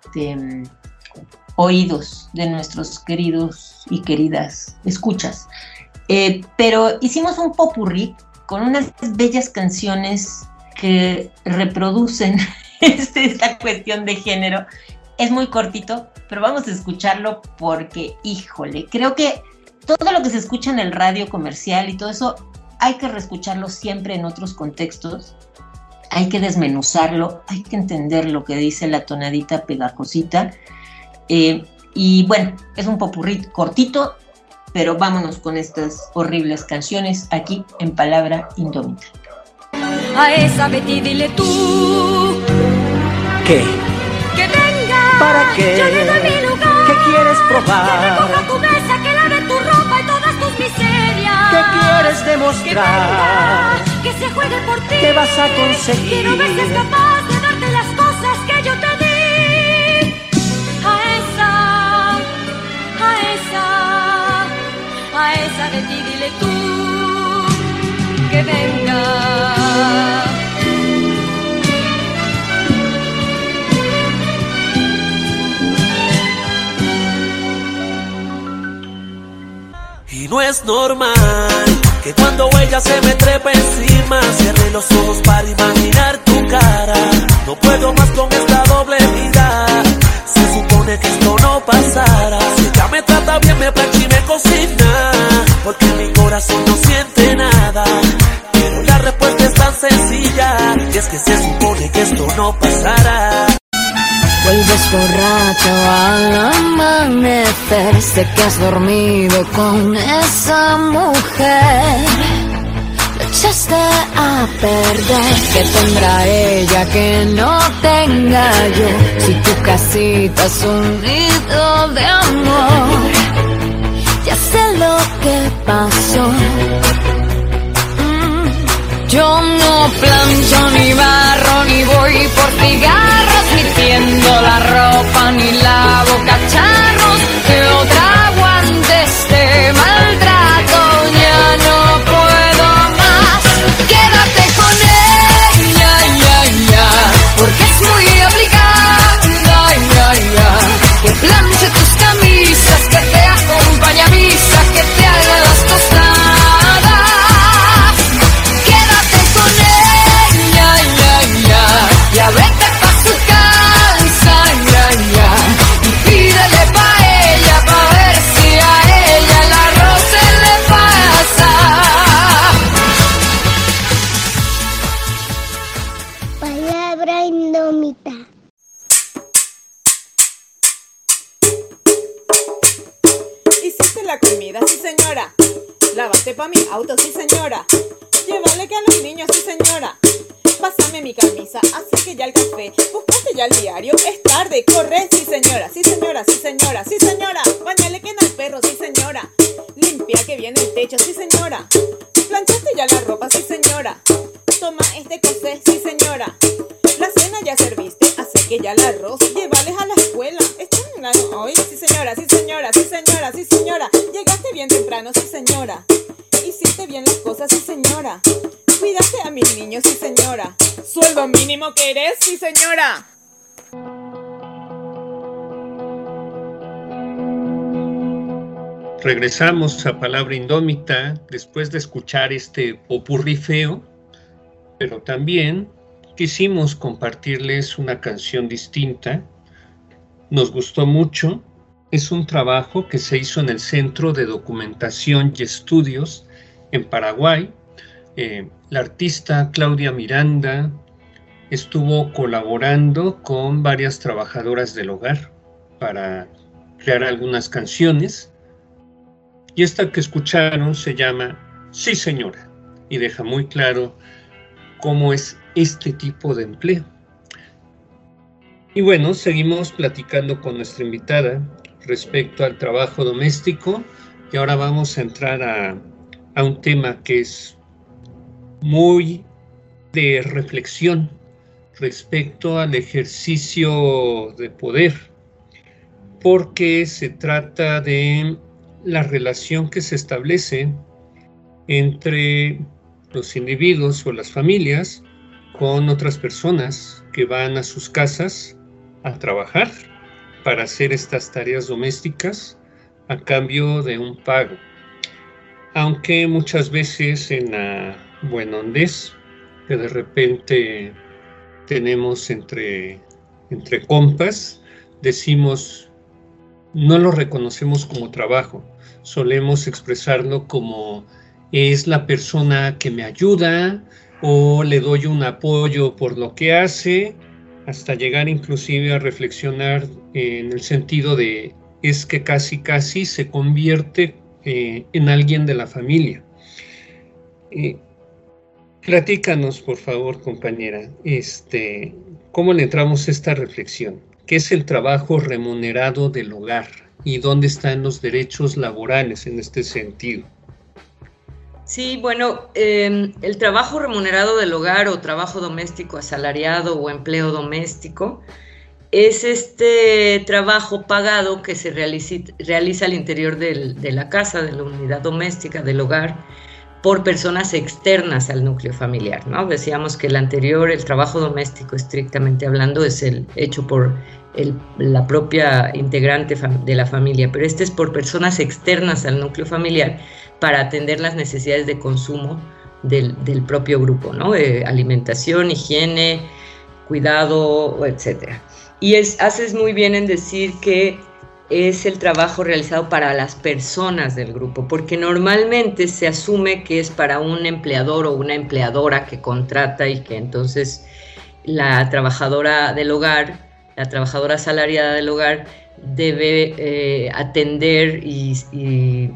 oídos de nuestros queridos y queridas escuchas. Pero hicimos un popurrí con unas bellas canciones que reproducen esta cuestión de género. Es muy cortito, pero vamos a escucharlo porque, híjole, creo que todo lo que se escucha en el radio comercial y todo eso hay que reescucharlo siempre en otros contextos, hay que desmenuzarlo, hay que entender lo que dice la tonadita pegajosita. Y bueno, es un popurrí cortito, pero vámonos con estas horribles canciones aquí en Palabra Indómita. A esa Betty dile tú ¿Qué? que venga. ¿Para qué? Yo le doy mi lugar. ¿Qué quieres probar? Que recoja tu mesa, que lave tu ropa y todas tus miserias. ¿Qué quieres demostrar? Que venga, que se juegue por ti. ¿Qué vas a conseguir? Que no ves capaz de darte las cosas que yo te di. A esa de ti dile tú que venga. Y no es normal que cuando ella se me trepa encima cierre los ojos para imaginar tu cara. No puedo más con esta doble vida. Se supone que esto no pasara. Si ella me trata bien, me plancha y me cocina, porque mi corazón no siente nada. Pero la respuesta es tan sencilla, y es que se supone que esto no pasará. Vuelves borracho al amanecer, sé que has dormido con esa mujer. Lo echaste a perder, que tendrá ella que no tenga yo. Si tu casita es un nido de amor, ya sé lo que pasó. Yo no plancho ni barro, ni voy por cigarros, ni tiendo la ropa, ni lavo cacharros. Que otra aguante este maltrato, ya no puedo más. Quédate con ella, porque es muy obligada, que planche tus camisas, que te acompañe a misa, que te haga las tostadas. Ya vete pa' su casa, y pídele pa' ella, pa' ver si a ella el arroz se le pasa. Palabra Indómita. Hiciste la comida, sí señora. Lavaste pa' mi auto, sí señora. Llévale que a los niños, sí señora. Pásame mi camisa, así que ya el café. Buscaste ya el diario, es tarde, corre, sí señora, sí señora, sí señora, sí señora. Bañale que no al perro, sí señora. Limpia que viene el techo, sí señora. Planchaste ya la ropa, sí señora. Toma este café, sí señora. La cena ya serviste, así que ya el arroz. Llévales a la escuela. Ay, sí señora, sí señora, sí señora, sí señora. Llegaste bien temprano, sí señora. Hiciste bien las cosas, sí señora. Cuidaste a mis niños, sí señora. Sueldo mínimo que eres, sí señora. Regresamos a Palabra Indómita después de escuchar este popurrí feo, pero también quisimos compartirles una canción distinta. Nos gustó mucho. Es un trabajo que se hizo en el Centro de Documentación y Estudios en Paraguay, La artista Claudia Miranda estuvo colaborando con varias trabajadoras del hogar para crear algunas canciones, y esta que escucharon se llama Sí Señora, y deja muy claro cómo es este tipo de empleo. Y bueno, seguimos platicando con nuestra invitada respecto al trabajo doméstico, y ahora vamos a entrar a un tema que es muy de reflexión respecto al ejercicio de poder, porque se trata de la relación que se establece entre los individuos o las familias con otras personas que van a sus casas a trabajar para hacer estas tareas domésticas a cambio de un pago. Aunque muchas veces en la buenondez que de repente tenemos entre compas, decimos, no lo reconocemos como trabajo, solemos expresarlo como es la persona que me ayuda o le doy un apoyo por lo que hace, hasta llegar inclusive a reflexionar en el sentido de es que casi se convierte en alguien de la familia. Platícanos, por favor, compañera, ¿cómo le entramos a esta reflexión? ¿Qué es el trabajo remunerado del hogar? ¿Y dónde están los derechos laborales en este sentido? Sí, bueno, el trabajo remunerado del hogar o trabajo doméstico asalariado o empleo doméstico es este trabajo pagado que se realiza al interior de la casa, de la unidad doméstica, del hogar, por personas externas al núcleo familiar, ¿no? Decíamos que el anterior, el trabajo doméstico, estrictamente hablando, es el hecho por la propia integrante de la familia, pero este es por personas externas al núcleo familiar para atender las necesidades de consumo del propio grupo, ¿no? Alimentación, higiene, cuidado, etc. Y haces muy bien en decir que es el trabajo realizado para las personas del grupo, porque normalmente se asume que es para un empleador o una empleadora que contrata y que entonces la trabajadora del hogar, la trabajadora asalariada del hogar debe atender y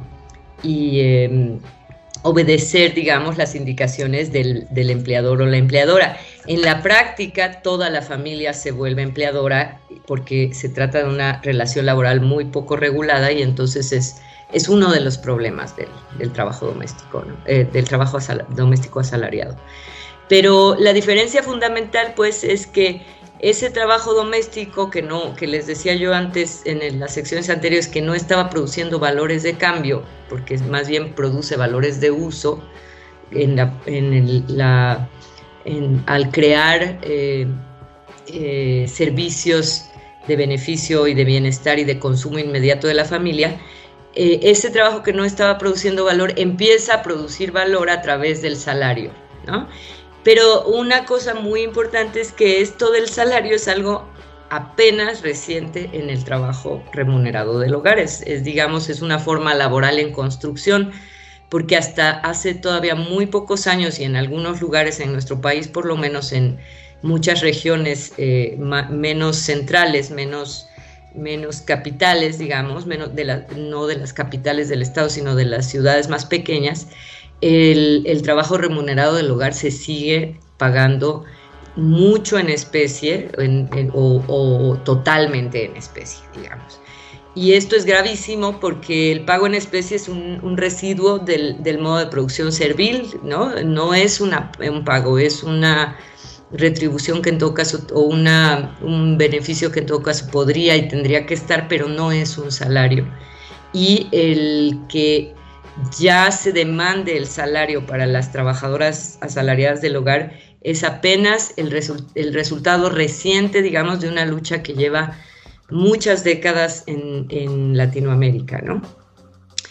obedecer, digamos, las indicaciones del empleador o la empleadora. En la práctica, toda la familia se vuelve empleadora porque se trata de una relación laboral muy poco regulada y entonces es uno de los problemas del trabajo doméstico, ¿no? Del trabajo doméstico asalariado. Pero la diferencia fundamental, pues, es que ese trabajo doméstico que les decía yo antes en las secciones anteriores, que no estaba produciendo valores de cambio, porque más bien produce valores de uso al crear servicios de beneficio y de bienestar y de consumo inmediato de la familia, ese trabajo que no estaba produciendo valor empieza a producir valor a través del salario, ¿no? Pero una cosa muy importante es que esto del salario es algo apenas reciente en el trabajo remunerado del hogar. Digamos, es una forma laboral en construcción, porque hasta hace todavía muy pocos años y en algunos lugares en nuestro país, por lo menos en muchas regiones menos centrales, menos capitales, digamos, no de las capitales del estado, sino de las ciudades más pequeñas, el trabajo remunerado del hogar se sigue pagando mucho en especie o totalmente en especie, digamos. Y esto es gravísimo porque el pago en especie es un residuo del modo de producción servil, ¿no? No es un pago, es una retribución que en todo caso, o un beneficio que en todo caso podría y tendría que estar, pero no es un salario. Y el que ya se demande el salario para las trabajadoras asalariadas del hogar es apenas el resultado reciente, digamos, de una lucha que lleva muchas décadas en Latinoamérica, ¿no?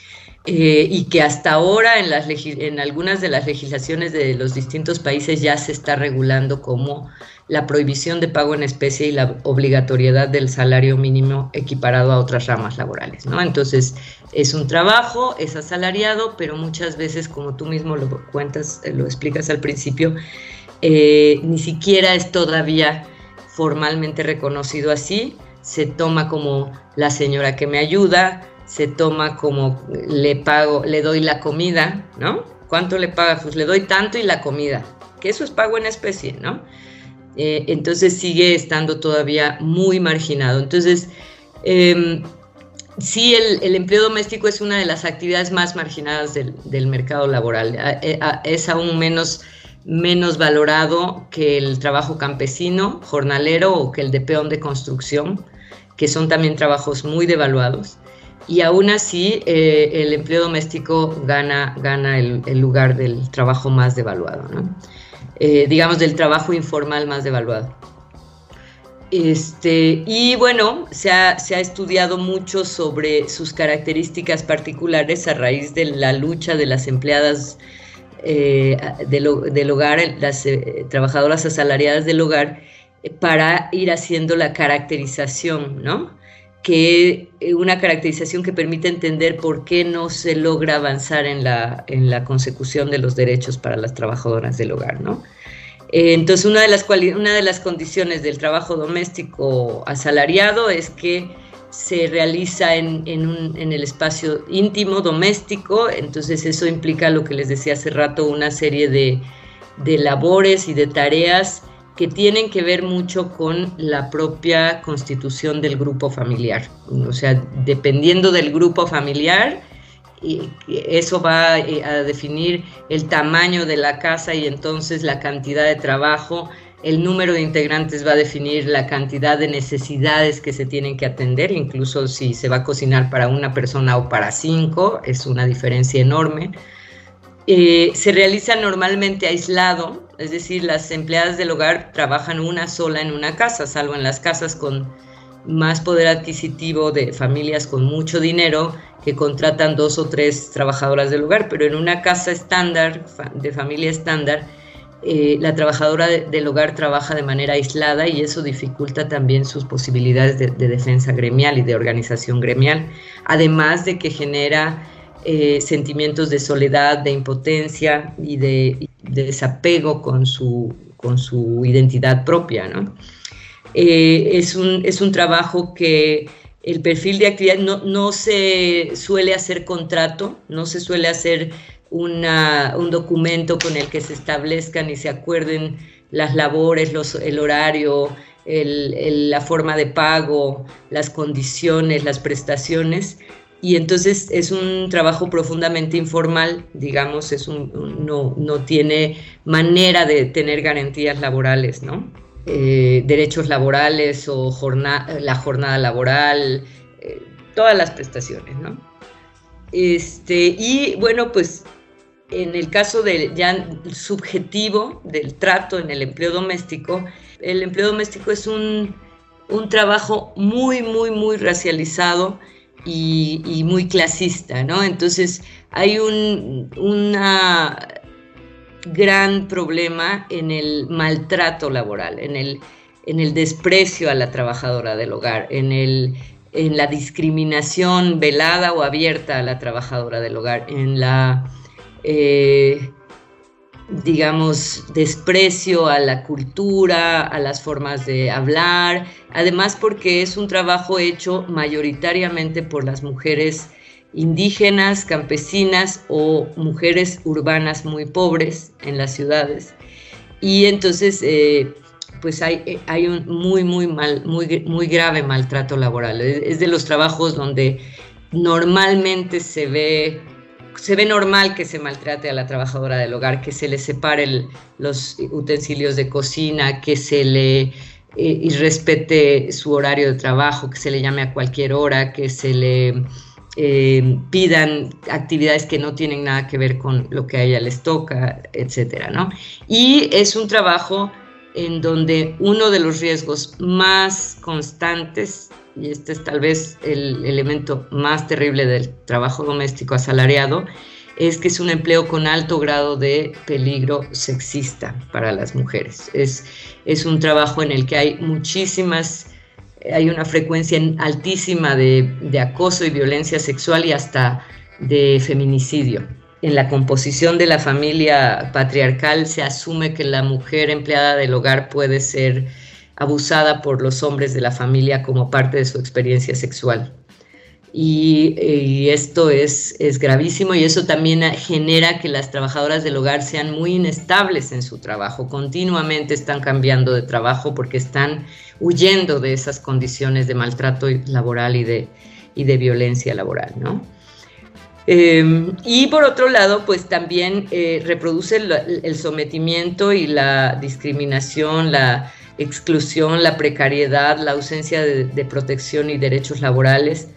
y que hasta ahora en algunas de las legislaciones de los distintos países ya se está regulando como la prohibición de pago en especie y la obligatoriedad del salario mínimo equiparado a otras ramas laborales, ¿no? Entonces, es un trabajo, es asalariado, pero muchas veces, como tú mismo lo cuentas, lo explicas al principio, ni siquiera es todavía formalmente reconocido así. Se toma como la señora que me ayuda, se toma como le doy la comida, ¿no? ¿Cuánto le paga? Pues le doy tanto y la comida, que eso es pago en especie, ¿no? Entonces sigue estando todavía muy marginado. Entonces, sí, el empleo doméstico es una de las actividades más marginadas del mercado laboral. Es aún menos valorado que el trabajo campesino, jornalero, o que el de peón de construcción, que son también trabajos muy devaluados. Y aún así, el empleo doméstico gana el lugar del trabajo más devaluado, ¿no? Digamos, del trabajo informal más devaluado. Y bueno, se ha estudiado mucho sobre sus características particulares a raíz de la lucha de las empleadas del hogar, las trabajadoras asalariadas del hogar, para ir haciendo la caracterización, ¿no? Que una caracterización que permite entender por qué no se logra avanzar en la consecución de los derechos para las trabajadoras del hogar, ¿no? Entonces, una de las condiciones del trabajo doméstico asalariado es que se realiza en el espacio íntimo doméstico. Entonces, eso implica lo que les decía hace rato, una serie de labores y de tareas que tienen que ver mucho con la propia constitución del grupo familiar. O sea, dependiendo del grupo familiar, eso va a definir el tamaño de la casa y entonces la cantidad de trabajo. El número de integrantes va a definir la cantidad de necesidades que se tienen que atender, incluso si se va a cocinar para una persona o para 5, es una diferencia enorme. Se realiza normalmente aislado, es decir, las empleadas del hogar trabajan una sola en una casa, salvo en las casas con más poder adquisitivo de familias con mucho dinero que contratan 2 o 3 trabajadoras del hogar, pero en una casa estándar, de familia estándar, la trabajadora del hogar trabaja de manera aislada y eso dificulta también sus posibilidades de defensa gremial y de organización gremial, además de que genera sentimientos de soledad, de impotencia y de desapego con su identidad propia, ¿no? Es un trabajo que el perfil de actividad no se suele hacer contrato, no se suele hacer un documento con el que se establezcan y se acuerden las labores, el horario, la forma de pago, las condiciones, las prestaciones. Y entonces es un trabajo profundamente informal, digamos, no tiene manera de tener garantías laborales, ¿no? Derechos laborales o la jornada laboral, todas las prestaciones, ¿no? Y bueno, pues en el caso ya subjetivo del trato en el empleo doméstico es un trabajo muy, muy, muy racializado y muy clasista, ¿no? Entonces hay un gran problema en el maltrato laboral, en el desprecio a la trabajadora del hogar, en la discriminación velada o abierta a la trabajadora del hogar, en la digamos, desprecio a la cultura, a las formas de hablar, además porque es un trabajo hecho mayoritariamente por las mujeres indígenas, campesinas o mujeres urbanas muy pobres en las ciudades. Y entonces, pues hay un muy grave maltrato laboral. Es de los trabajos donde normalmente se ve normal que se maltrate a la trabajadora del hogar, que se le separe los utensilios de cocina, que se le irrespete su horario de trabajo, que se le llame a cualquier hora, que se le pidan actividades que no tienen nada que ver con lo que a ella les toca, etcétera, ¿no? Y es un trabajo en donde uno de los riesgos más constantes y este es tal vez el elemento más terrible del trabajo doméstico asalariado, es que es un empleo con alto grado de peligro sexista para las mujeres. Es un trabajo en el que hay una frecuencia altísima de acoso y violencia sexual y hasta de feminicidio. En la composición de la familia patriarcal se asume que la mujer empleada del hogar puede ser abusada por los hombres de la familia como parte de su experiencia sexual. Y esto es gravísimo, y eso también genera que las trabajadoras del hogar sean muy inestables en su trabajo. Continuamente están cambiando de trabajo porque están huyendo de esas condiciones de maltrato laboral y de violencia laboral, ¿no? Y por otro lado, pues también reproduce el sometimiento y la discriminación, la exclusión, la precariedad, la ausencia de protección y derechos laborales,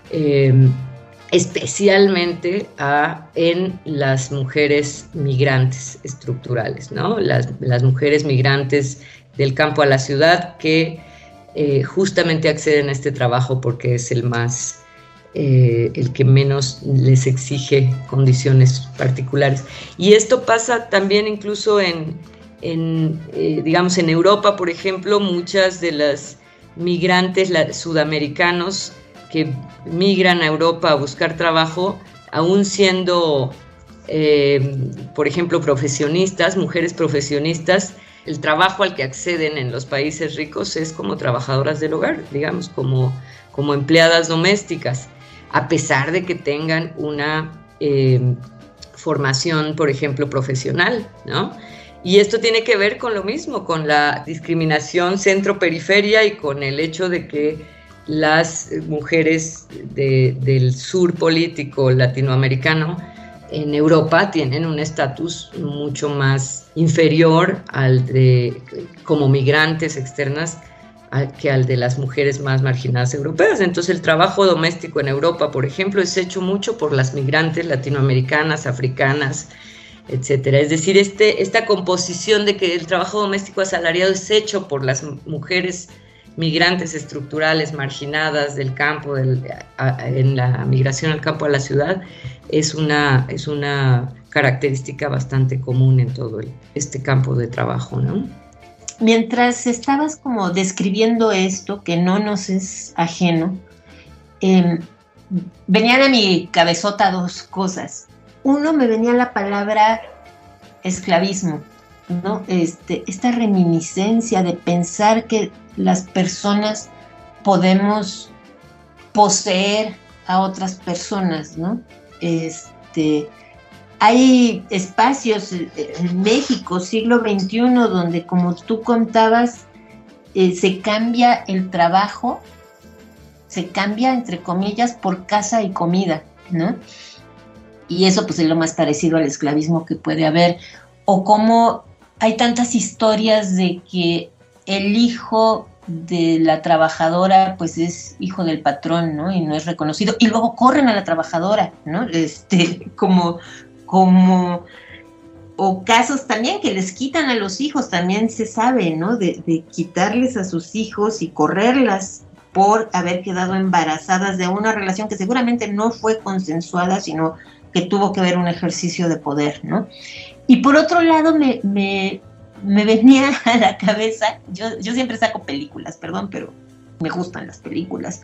especialmente en las mujeres migrantes estructurales, ¿no? Las mujeres migrantes del campo a la ciudad que justamente acceden a este trabajo porque es el que menos les exige condiciones particulares. Y esto pasa también incluso digamos, en Europa, por ejemplo. Muchas de las migrantes sudamericanos que migran a Europa a buscar trabajo, aún siendo, por ejemplo, mujeres profesionistas, el trabajo al que acceden en los países ricos es como trabajadoras del hogar, digamos, como empleadas domésticas, a pesar de que tengan una formación, por ejemplo, profesional, ¿no? Y esto tiene que ver con lo mismo, con la discriminación centro-periferia y con el hecho de que las mujeres del sur político latinoamericano en Europa tienen un estatus mucho más inferior como migrantes externas que al de las mujeres más marginadas europeas. Entonces el trabajo doméstico en Europa, por ejemplo, es hecho mucho por las migrantes latinoamericanas, africanas, etcétera. Es decir, esta composición de que el trabajo doméstico asalariado es hecho por las mujeres migrantes estructurales marginadas del campo, en la migración al campo a la ciudad, es una característica bastante común en todo este campo de trabajo, ¿no? Mientras estabas como describiendo esto, que no nos es ajeno, venían a mi cabezota dos cosas. Uno, me venía la palabra esclavismo, ¿no? Esta reminiscencia de pensar que las personas podemos poseer a otras personas, ¿no? Hay espacios en México, siglo XXI, donde, como tú contabas, se cambia el trabajo, se cambia, entre comillas, por casa y comida, ¿no? Y eso pues es lo más parecido al esclavismo que puede haber. O como hay tantas historias de que el hijo de la trabajadora pues es hijo del patrón, ¿no? Y no es reconocido. Y luego corren a la trabajadora, ¿no? O casos también que les quitan a los hijos, también se sabe, ¿no? De quitarles a sus hijos y correrlas por haber quedado embarazadas de una relación que seguramente no fue consensuada, sino que tuvo que ver un ejercicio de poder, ¿no? Y por otro lado me venía a la cabeza, yo siempre saco películas, perdón, pero me gustan las películas.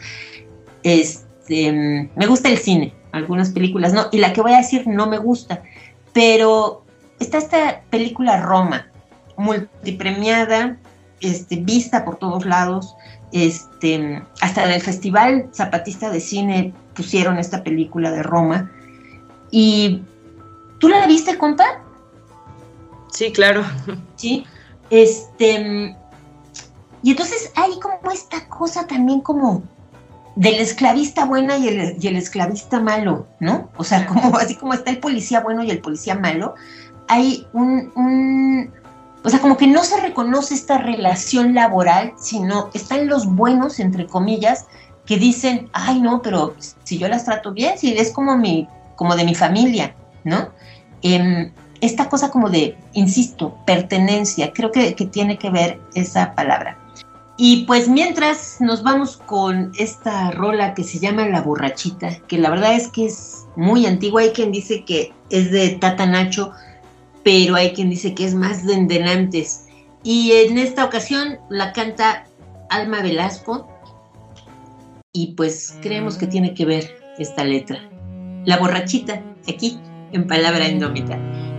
Me gusta el cine, algunas películas no, y la que voy a decir no me gusta, pero está esta película Roma, multipremiada, vista por todos lados, hasta en el Festival Zapatista de Cine pusieron esta película de Roma. ¿Y tú la viste, compa? Sí, claro. Sí. Y entonces hay como esta cosa también como del esclavista bueno y el esclavista malo, ¿no? O sea, como así como está el policía bueno y el policía malo, hay o sea, como que no se reconoce esta relación laboral, sino están los buenos, entre comillas, que dicen, ay, no, pero si yo las trato bien, si es como de mi familia, ¿no? Esta cosa como de, insisto, pertenencia, creo que tiene que ver esa palabra. Y pues mientras nos vamos con esta rola que se llama La Borrachita, que la verdad es que es muy antigua. Hay quien dice que es de Tata Nacho, pero hay quien dice que es más de antes. Y en esta ocasión la canta Alma Velasco, y pues creemos que tiene que ver esta letra. La Borrachita, aquí en Palabra Indómita.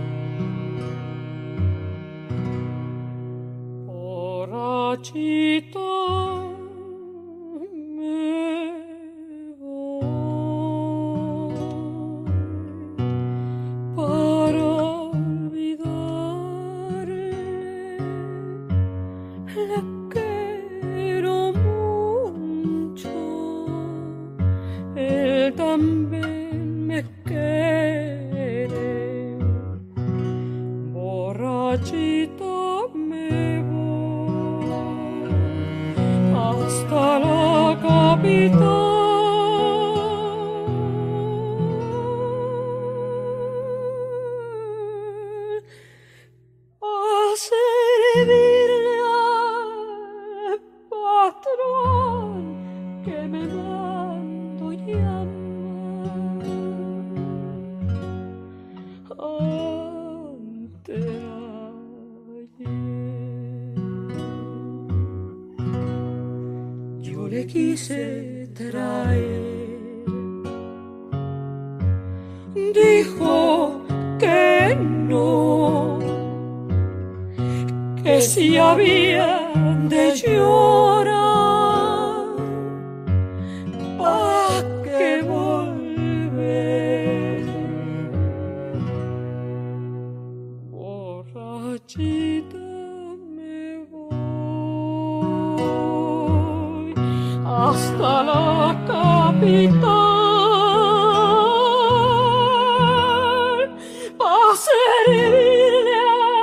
Borrachita me voy para olvidarle, la quiero mucho, él también me quiere. Borrachita me voy hasta la capital a servirle al patrón que me mando llamar. Yo le quise traer, dijo que no, que si había de llorar, ¿pa' qué volver? Borrachita me voy hasta la capital para servirle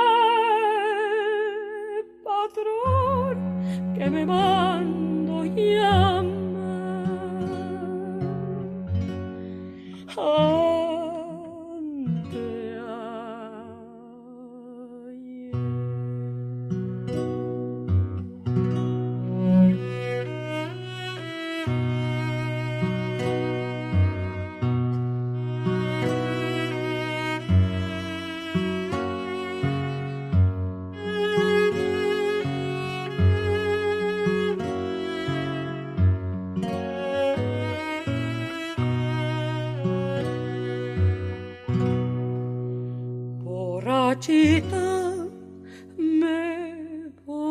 al patrón que me mando llamar. Borrachita me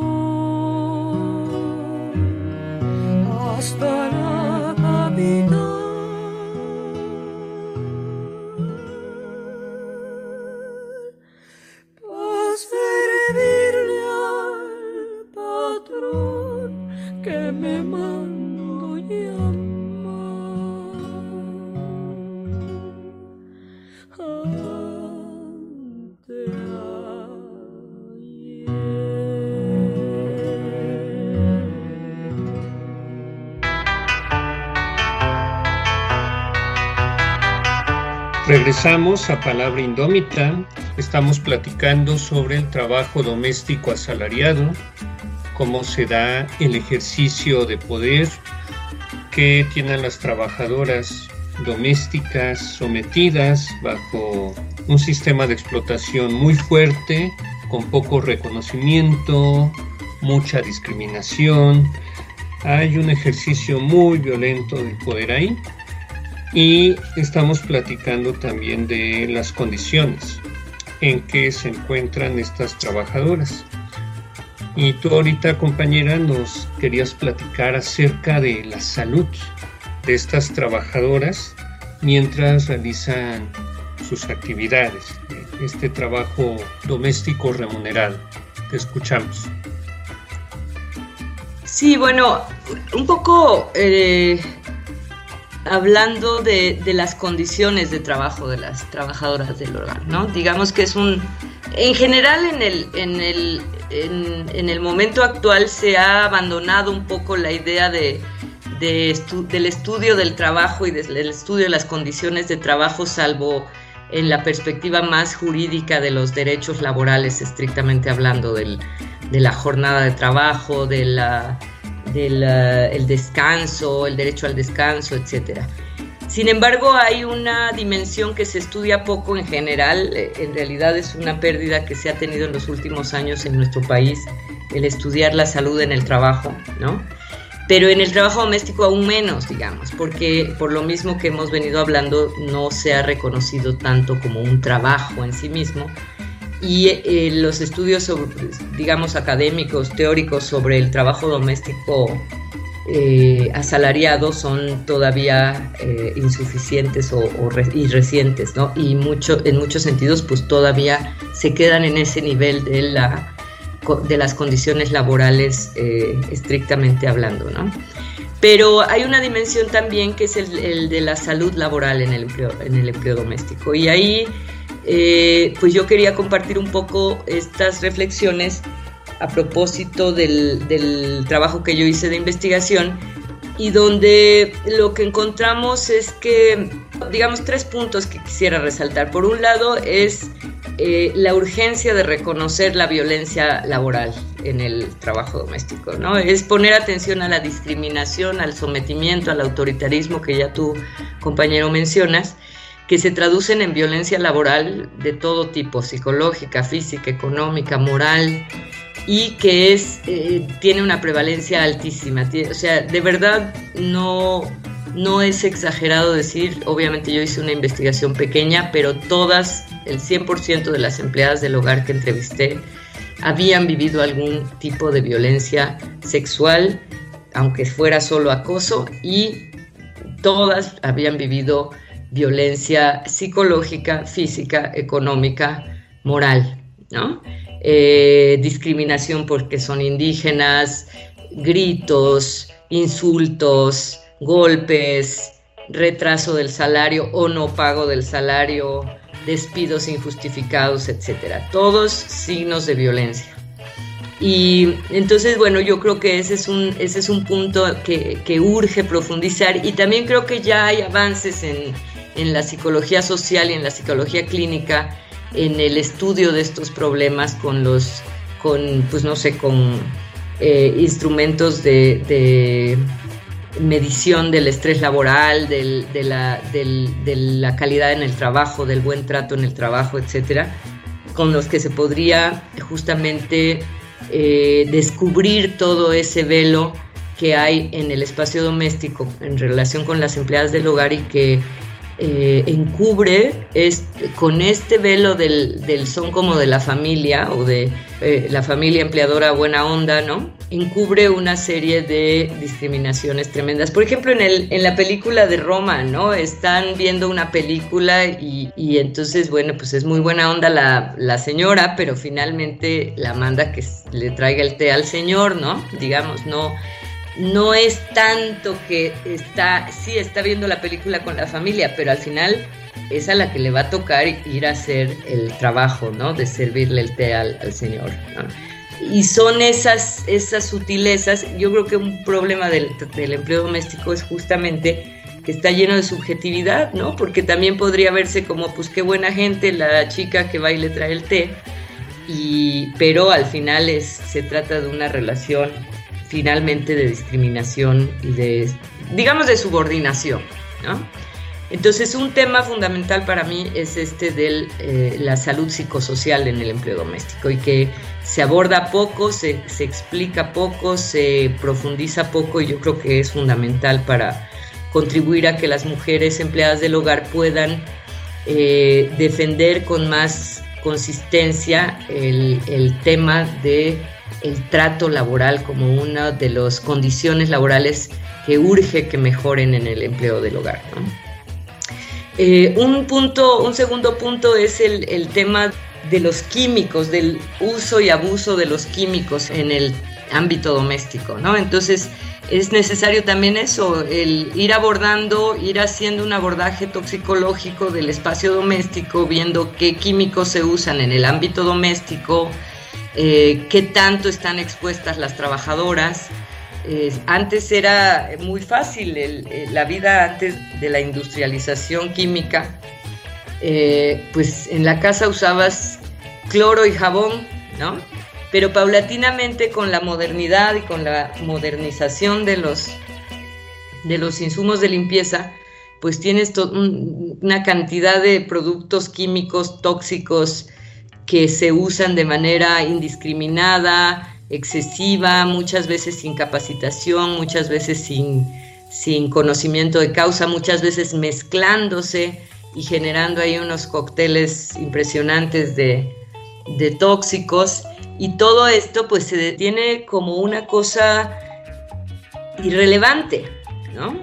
voy hasta la capital para servirle al patrón que me mando llamar. Regresamos a Palabra Indómita. Estamos platicando sobre el trabajo doméstico asalariado, cómo se da el ejercicio de poder que tienen las trabajadoras domésticas sometidas bajo un sistema de explotación muy fuerte, con poco reconocimiento, mucha discriminación. Hay un ejercicio muy violento del poder ahí. Y estamos platicando también de las condiciones en que se encuentran estas trabajadoras. Y tú ahorita, compañera, nos querías platicar acerca de la salud de estas trabajadoras mientras realizan sus actividades, este trabajo doméstico remunerado. Te escuchamos. Sí, bueno, un poco hablando de las condiciones de trabajo de las trabajadoras del hogar, ¿no? Digamos que es en general en el momento actual se ha abandonado un poco la idea del estudio del trabajo y del estudio de las condiciones de trabajo, salvo en la perspectiva más jurídica de los derechos laborales, estrictamente hablando de la jornada de trabajo, de el descanso, el derecho al descanso, etcétera. Sin embargo, hay una dimensión que se estudia poco en general. En realidad es una pérdida que se ha tenido en los últimos años en nuestro país, el estudiar la salud en el trabajo, ¿no? Pero en el trabajo doméstico aún menos, digamos, porque por lo mismo que hemos venido hablando, no se ha reconocido tanto como un trabajo en sí mismo. Y los estudios, digamos, académicos, teóricos sobre el trabajo doméstico asalariado son todavía insuficientes y recientes, ¿no? Y en muchos sentidos, pues todavía se quedan en ese nivel de las condiciones laborales estrictamente hablando, ¿no? Pero hay una dimensión también que es el de la salud laboral en el empleo doméstico. Y ahí pues yo quería compartir un poco estas reflexiones a propósito del trabajo que yo hice de investigación, y donde lo que encontramos es que, digamos, 3 puntos que quisiera resaltar. Por un lado es la urgencia de reconocer la violencia laboral en el trabajo doméstico, ¿no? Es poner atención a la discriminación, al sometimiento, al autoritarismo que ya tú, compañero, mencionas, que se traducen en violencia laboral de todo tipo, psicológica, física, económica, moral, y que tiene una prevalencia altísima. O sea, de verdad no es exagerado decir, obviamente yo hice una investigación pequeña, pero todas, el 100% de las empleadas del hogar que entrevisté habían vivido algún tipo de violencia sexual, aunque fuera solo acoso, y todas habían vivido violencia psicológica, física, económica, moral, ¿no? Discriminación porque son indígenas, gritos, insultos, golpes, retraso del salario o no pago del salario, despidos injustificados, etcétera. Todos signos de violencia. Y entonces, bueno, yo creo que ese es un punto que urge profundizar, y también creo que ya hay avances en la psicología social y en la psicología clínica en el estudio de estos problemas con instrumentos de medición del estrés laboral, de la calidad en el trabajo, del buen trato en el trabajo, etcétera, con los que se podría justamente descubrir todo ese velo que hay en el espacio doméstico en relación con las empleadas del hogar, y que encubre con este velo del son como de la familia, o de la familia empleadora buena onda, ¿no? Encubre una serie de discriminaciones tremendas. Por ejemplo, en la película de Roma, ¿no? Están viendo una película y entonces, bueno, pues es muy buena onda la señora, pero finalmente la manda que le traiga el té al señor, ¿no? Digamos, no es tanto que está viendo la película con la familia, pero al final es a la que le va a tocar ir a hacer el trabajo, ¿no? De servirle el té al señor, ¿no? Y son esas sutilezas. Yo creo que un problema del empleo doméstico es justamente que está lleno de subjetividad, ¿no? Porque también podría verse como, pues qué buena gente la chica que va y le trae el té, pero al final se trata de una relación finalmente de discriminación y de subordinación, ¿no? Entonces, un tema fundamental para mí es de la salud psicosocial en el empleo doméstico, y que se aborda poco, se explica poco, se profundiza poco, y yo creo que es fundamental para contribuir a que las mujeres empleadas del hogar puedan defender con más consistencia el tema de el trato laboral como una de las condiciones laborales que urge que mejoren en el empleo del hogar, ¿no? Un segundo punto es el tema de los químicos, del uso y abuso de los químicos en el ámbito doméstico, ¿no? Entonces es necesario también eso, el ir haciendo un abordaje toxicológico del espacio doméstico, viendo qué químicos se usan en el ámbito doméstico, qué tanto están expuestas las trabajadoras. Antes era muy fácil, la vida antes de la industrialización química, pues en la casa usabas cloro y jabón, ¿no? pero paulatinamente con la modernidad y con la modernización de los insumos de limpieza, pues tienes una cantidad de productos químicos tóxicos que se usan de manera indiscriminada, excesiva, muchas veces sin capacitación, muchas veces sin conocimiento de causa, muchas veces mezclándose y generando ahí unos cócteles impresionantes de tóxicos, y todo esto pues se detiene como una cosa irrelevante, ¿no?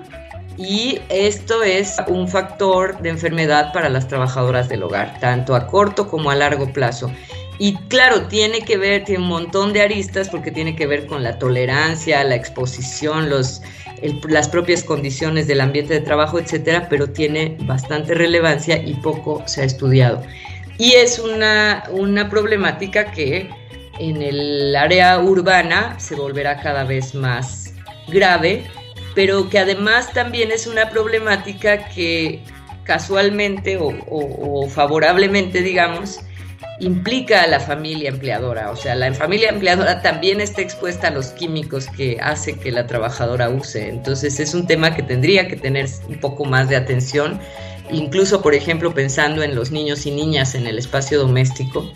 Y esto es un factor de enfermedad para las trabajadoras del hogar, tanto a corto como a largo plazo. Y claro, tiene un montón de aristas, porque tiene que ver con la tolerancia, la exposición, las propias condiciones del ambiente de trabajo, etcétera, pero tiene bastante relevancia y poco se ha estudiado. Y es una problemática que en el área urbana se volverá cada vez más grave, pero que además también es una problemática que casualmente o favorablemente, digamos, implica a la familia empleadora. O sea, la familia empleadora también está expuesta a los químicos que hace que la trabajadora use. Entonces es un tema que tendría que tener un poco más de atención, incluso, por ejemplo, pensando en los niños y niñas en el espacio doméstico,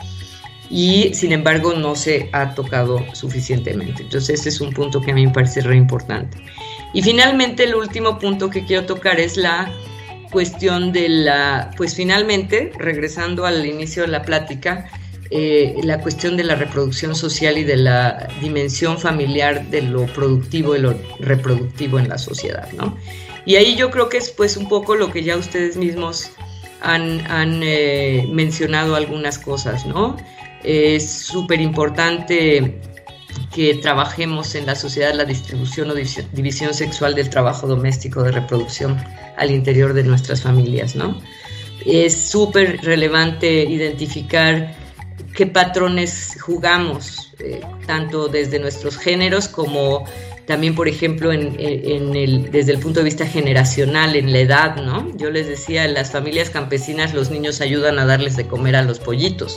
y sin embargo no se ha tocado suficientemente. Entonces ese es un punto que a mí me parece re importante. Y finalmente el último punto que quiero tocar es la cuestión de pues finalmente, regresando al inicio de la plática, la cuestión de la reproducción social y de la dimensión familiar de lo productivo y lo reproductivo en la sociedad, ¿no? Y ahí yo creo que es pues un poco lo que ya ustedes mismos han mencionado algunas cosas, ¿no? Es súper importante que trabajemos en la sociedad la distribución o división sexual del trabajo doméstico de reproducción al interior de nuestras familias, ¿no? Es súper relevante identificar qué patrones jugamos, tanto desde nuestros géneros como también, por ejemplo, desde el punto de vista generacional, en la edad, ¿no? Yo les decía, en las familias campesinas los niños ayudan a darles de comer a los pollitos.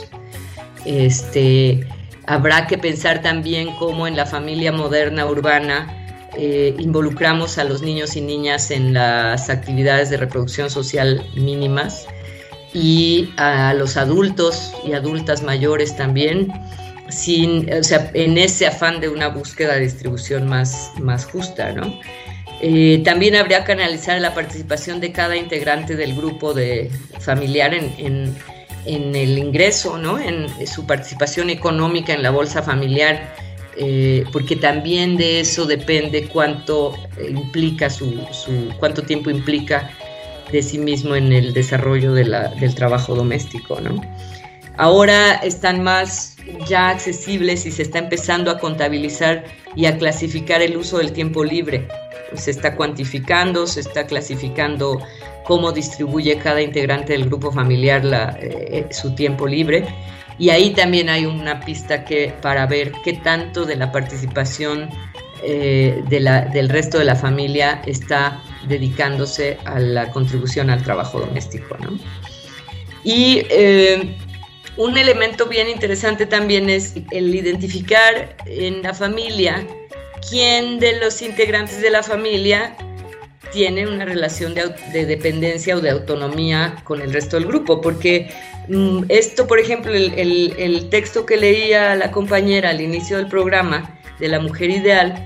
Habrá que pensar también cómo en la familia moderna urbana involucramos a los niños y niñas en las actividades de reproducción social mínimas, y a los adultos y adultas mayores también, en ese afán de una búsqueda de distribución más justa, ¿no? También habría que analizar la participación de cada integrante del grupo familiar en el ingreso, ¿no? En su participación económica en la bolsa familiar, porque también de eso depende cuánto implica cuánto tiempo implica de sí mismo en el desarrollo del trabajo doméstico, ¿no? Ahora están más ya accesibles y se está empezando a contabilizar y a clasificar el uso del tiempo libre. Se está cuantificando, se está clasificando cómo distribuye cada integrante del grupo familiar su tiempo libre, y ahí también hay una pista para ver qué tanto de la participación del resto de la familia está dedicándose a la contribución al trabajo doméstico, ¿no? Y un elemento bien interesante también es el identificar en la familia quién de los integrantes de la familia tiene una relación de dependencia o de autonomía con el resto del grupo, porque esto, por ejemplo, el texto que leía la compañera al inicio del programa de la mujer ideal,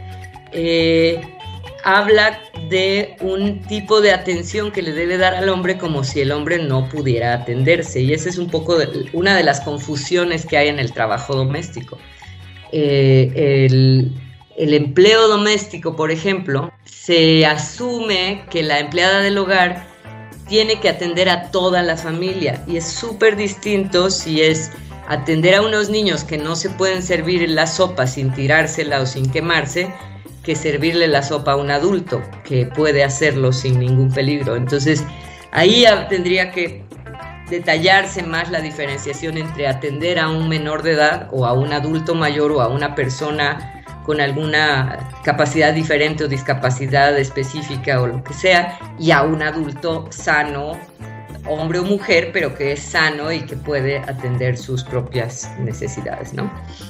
habla de un tipo de atención que le debe dar al hombre como si el hombre no pudiera atenderse, y esa es un poco una de las confusiones que hay en el trabajo doméstico. El empleo doméstico, por ejemplo, se asume que la empleada del hogar tiene que atender a toda la familia, y es súper distinto si es atender a unos niños que no se pueden servir la sopa sin tirársela o sin quemarse, que servirle la sopa a un adulto que puede hacerlo sin ningún peligro. Entonces ahí tendría que detallarse más la diferenciación entre atender a un menor de edad o a un adulto mayor o a una persona con alguna capacidad diferente o discapacidad específica o lo que sea, y a un adulto sano, hombre o mujer, pero que es sano y que puede atender sus propias necesidades, ¿no?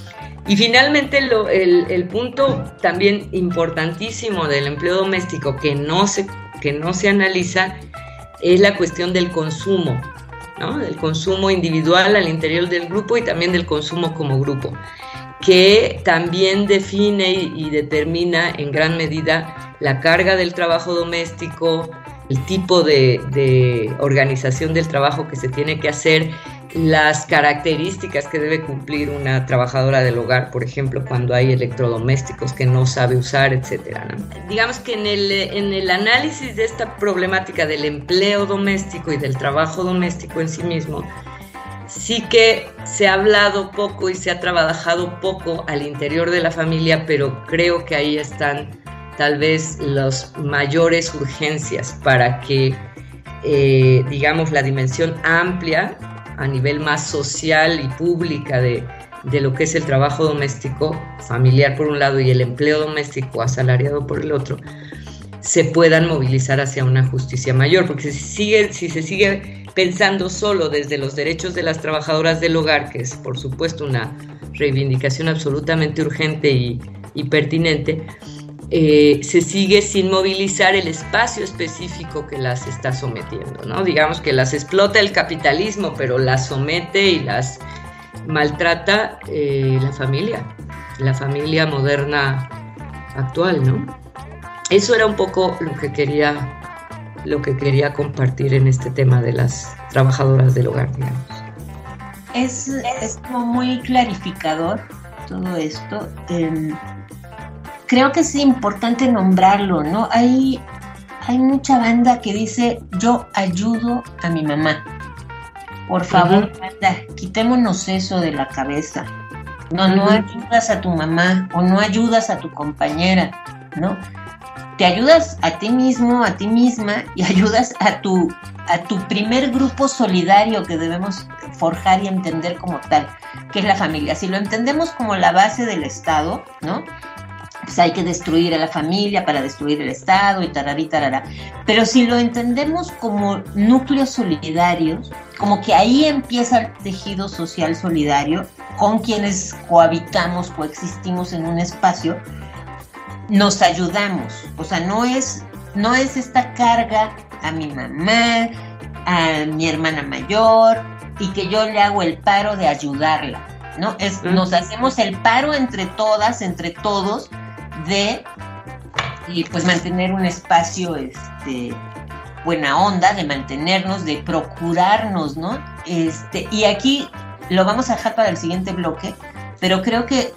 Y finalmente el punto también importantísimo del empleo doméstico que no se analiza es la cuestión del consumo, ¿no? Del consumo individual al interior del grupo y también del consumo como grupo, que también define y determina en gran medida la carga del trabajo doméstico, el tipo de organización del trabajo que se tiene que hacer, las características que debe cumplir una trabajadora del hogar, por ejemplo, cuando hay electrodomésticos que no sabe usar, etcétera, ¿no? Digamos que en el análisis de esta problemática del empleo doméstico y del trabajo doméstico en sí mismo, sí que se ha hablado poco y se ha trabajado poco al interior de la familia, pero creo que ahí están tal vez las mayores urgencias para que, digamos, la dimensión amplia a nivel más social y pública de lo que es el trabajo doméstico familiar por un lado y el empleo doméstico asalariado por el otro, se puedan movilizar hacia una justicia mayor, porque si se sigue pensando solo desde los derechos de las trabajadoras del hogar, que es por supuesto una reivindicación absolutamente urgente y pertinente, se sigue sin movilizar el espacio específico que las está sometiendo, ¿no? Digamos que las explota el capitalismo, pero las somete y las maltrata la familia moderna actual, ¿no? Eso era un poco lo que quería compartir en este tema de las trabajadoras del hogar, digamos. Es como muy clarificador todo esto. Creo que es importante nombrarlo, ¿no? Hay mucha banda que dice, yo ayudo a mi mamá. Por favor, banda, quitémonos eso de la cabeza. No ayudas a tu mamá o no ayudas a tu compañera, ¿no? Te ayudas a ti mismo, a ti misma y ayudas a tu primer grupo solidario que debemos forjar y entender como tal, que es la familia. Si lo entendemos como la base del Estado, ¿no? Pues hay que destruir a la familia para destruir el Estado y tararí, tarará. Pero si lo entendemos como núcleos solidarios, como que ahí empieza el tejido social solidario con quienes cohabitamos, coexistimos en un espacio, nos ayudamos. O sea, no es esta carga a mi mamá, a mi hermana mayor, y que yo le hago el paro de ayudarla, ¿no? Nos hacemos el paro entre todas, entre todos, y pues mantener un espacio buena onda, de mantenernos, de procurarnos, ¿no? Y aquí lo vamos a dejar para el siguiente bloque, pero creo que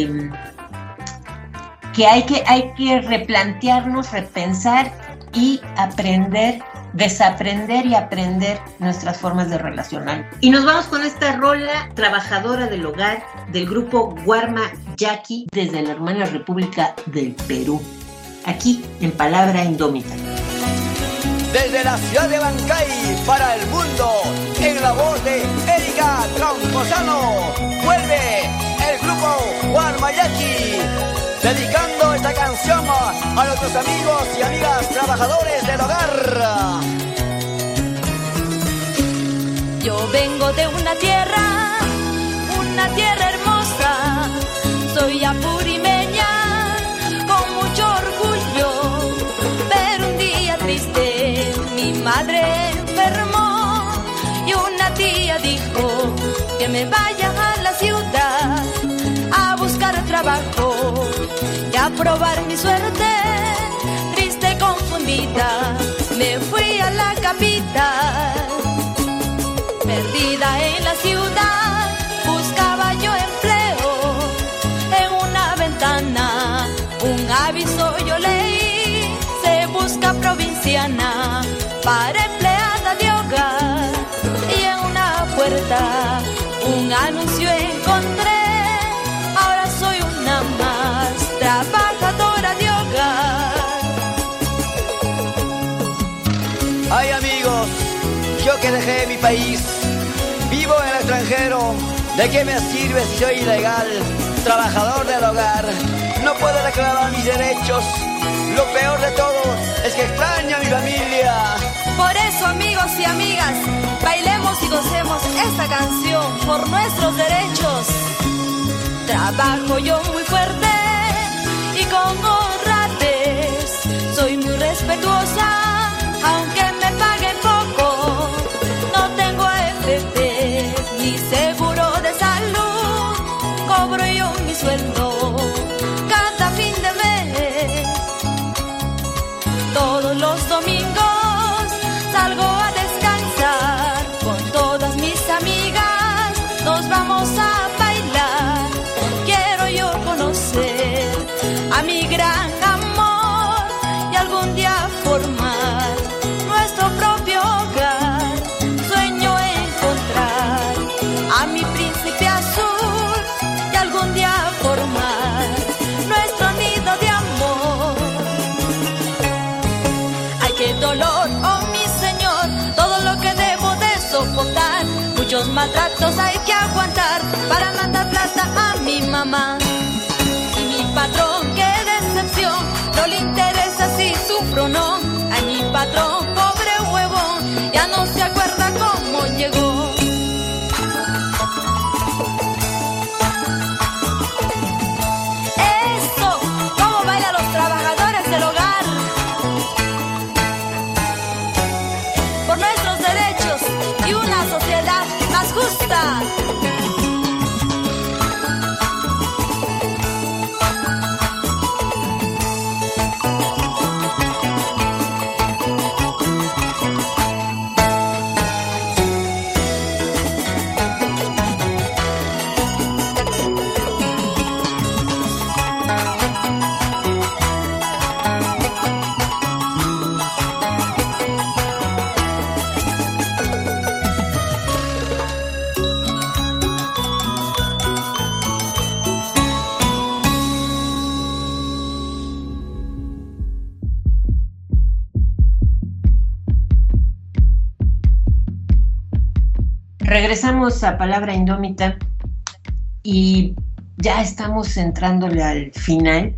hay que replantearnos, repensar y aprender, desaprender y aprender nuestras formas de relacionar. Y nos vamos con esta rola, Trabajadora del Hogar, del grupo Guarma Yaqui, desde la hermana República del Perú, aquí en Palabra Indómita. Desde la ciudad de Bancay para el mundo, en la voz de Erika Tramposano, vuelve el grupo Guarma Yaqui, dedicando esta canción a nuestros amigos y amigas trabajadores del hogar. Yo vengo de una tierra hermosa, soy apurimeña, con mucho orgullo, pero un día triste mi madre enfermó y una tía dijo que me vaya a la ciudad a buscar trabajo y a probar mi suerte. Triste, confundida, me fui a la capital. Perdida en la ciudad, buscaba yo empleo. En una ventana un aviso yo leí: se busca provinciana para empleada de hogar. Y en una puerta un anuncio encontré: ahora soy una más trabajadora de hogar. Ay, amigos, yo que dejé mi país, vivo en el extranjero, ¿de qué me sirve si soy ilegal? Trabajador del hogar, no puedo reclamar mis derechos. Lo peor de todo es que extraño a mi familia. Por eso, amigos y amigas, bailemos y gocemos esta canción por nuestros derechos. Trabajo yo muy fuerte y con honradez. Soy muy respetuosa, aunque me paguen poco. No tengo AFP ni seguro de salud. Cobro yo mi sueldo cada fin de mes. Todos los domingos salgo a descansar con todas mis amigas. Nos vamos a bailar. Quiero yo conocer a mi gran amor y algún día formar nuestro propio hogar. Sueño encontrar a mi príncipe azul y algún día formar nuestro nido de amor. Ay, qué dolor, oh mi señor, todo lo que debo de soportar. Muchos maltratos hay que aguantar para mandar plata a mi mamá. Y mi patrón, qué decepción, no le interesa si sufro o no. Ay, mi patrón, pobre huevón, ya no se acuerda cómo llegó. Eso, cómo bailan los trabajadores del hogar. Por nuestros derechos y una sociedad más justa. Regresamos a Palabra Indómita y ya estamos entrándole al final.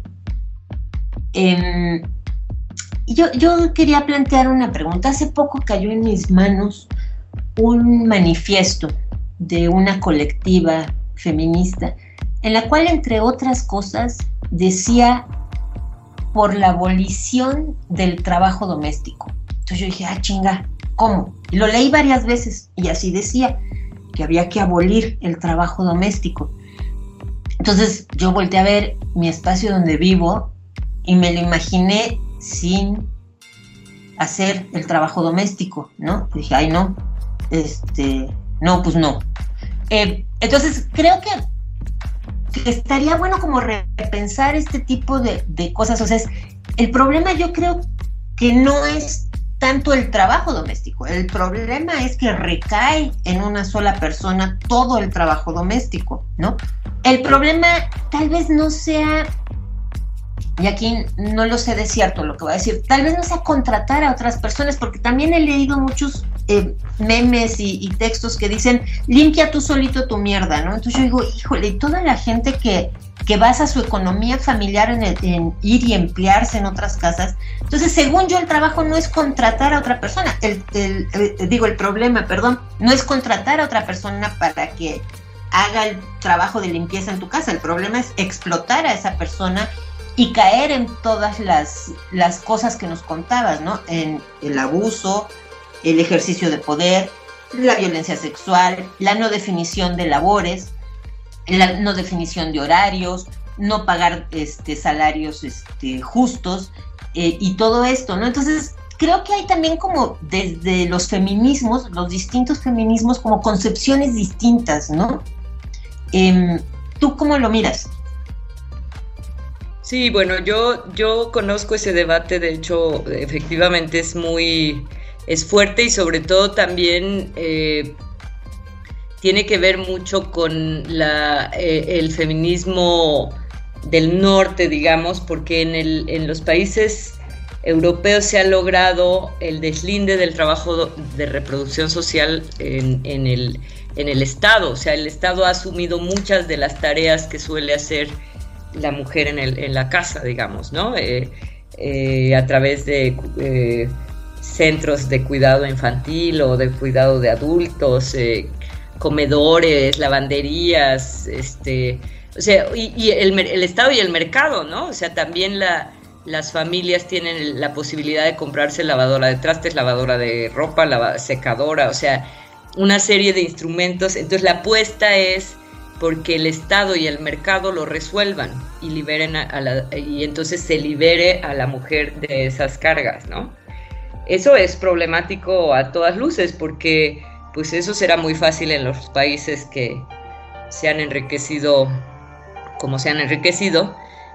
Yo quería plantear una pregunta. Hace poco cayó en mis manos un manifiesto de una colectiva feminista en la cual, entre otras cosas, decía por la abolición del trabajo doméstico. Entonces yo dije, chinga, ¿cómo? Y lo leí varias veces y así decía, que había que abolir el trabajo doméstico. Entonces yo volteé a ver mi espacio donde vivo y me lo imaginé sin hacer el trabajo doméstico, ¿no? Y dije, ay, no, no, pues no. Entonces creo que estaría bueno como repensar este tipo de cosas. O sea, el problema yo creo que no es tanto el trabajo doméstico, el problema es que recae en una sola persona todo el trabajo doméstico, ¿no? El problema tal vez no sea, y aquí no lo sé de cierto lo que voy a decir, tal vez no sea contratar a otras personas, porque también he leído muchos memes y textos que dicen, limpia tú solito tu mierda, ¿no? Entonces yo digo, híjole, y toda la gente que basa su economía familiar en ir y emplearse en otras casas. Entonces, según yo, el trabajo no es contratar a otra persona. El problema, no es contratar a otra persona para que haga el trabajo de limpieza en tu casa. El problema es explotar a esa persona y caer en todas las cosas que nos contabas, ¿no? En el abuso, el ejercicio de poder, la violencia sexual, la no definición de labores, la no definición de horarios, no pagar salarios justos y todo esto, ¿no? Entonces, creo que hay también como desde los feminismos, los distintos feminismos, como concepciones distintas, ¿no? ¿Tú cómo lo miras? Sí, bueno, yo conozco ese debate, de hecho, efectivamente es fuerte y sobre todo también tiene que ver mucho con el feminismo del norte, digamos, porque en los países europeos se ha logrado el deslinde del trabajo de reproducción social en el Estado. O sea, el Estado ha asumido muchas de las tareas que suele hacer la mujer en la casa, digamos, ¿no? A través de centros de cuidado infantil o de cuidado de adultos, comedores, lavanderías, O sea, y el Estado y el mercado, ¿no? O sea, también las familias tienen la posibilidad de comprarse lavadora de trastes, lavadora de ropa, secadora, o sea, una serie de instrumentos. Entonces la apuesta es porque el Estado y el mercado lo resuelvan y liberen y entonces se libere a la mujer de esas cargas, ¿no? Eso es problemático a todas luces, porque pues eso será muy fácil en los países que se han enriquecido como se han enriquecido,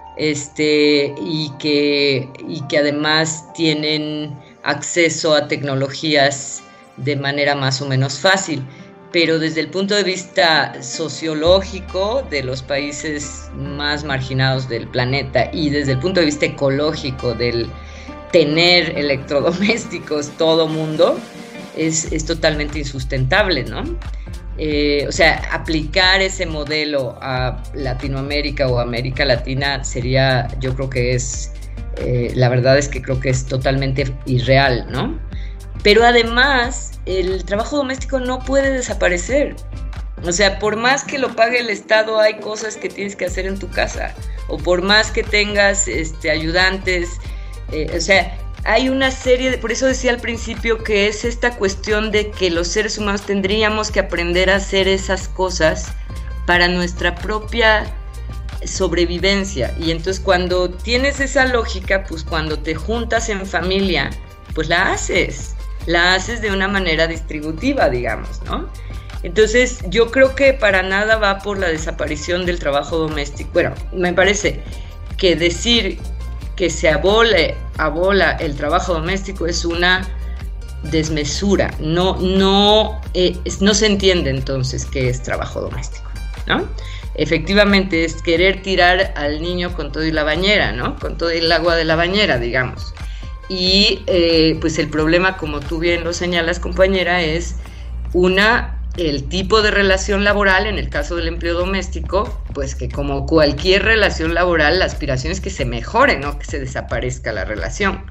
y que además tienen acceso a tecnologías de manera más o menos fácil. Pero desde el punto de vista sociológico de los países más marginados del planeta y desde el punto de vista ecológico del tener electrodomésticos todo mundo, es totalmente insustentable, ¿no? O sea, aplicar ese modelo a Latinoamérica o América Latina sería, yo creo que la verdad es que creo que es totalmente irreal, ¿no? Pero además, el trabajo doméstico no puede desaparecer. O sea, por más que lo pague el Estado, hay cosas que tienes que hacer en tu casa. O por más que tengas ayudantes, o sea, hay una serie por eso decía al principio que es esta cuestión de que los seres humanos tendríamos que aprender a hacer esas cosas para nuestra propia sobrevivencia. Y entonces cuando tienes esa lógica, pues cuando te juntas en familia, pues la haces de una manera distributiva, digamos, ¿no? Entonces yo creo que para nada va por la desaparición del trabajo doméstico. Bueno, me parece que decir que se abola el trabajo doméstico es una desmesura. No se entiende entonces qué es trabajo doméstico, ¿no? Efectivamente es querer tirar al niño con todo y la bañera, ¿no? Con todo el agua de la bañera, digamos. Y pues el problema, como tú bien lo señalas, compañera, es el tipo de relación laboral. En el caso del empleo doméstico, pues que como cualquier relación laboral, la aspiración es que se mejore, no que se desaparezca la relación.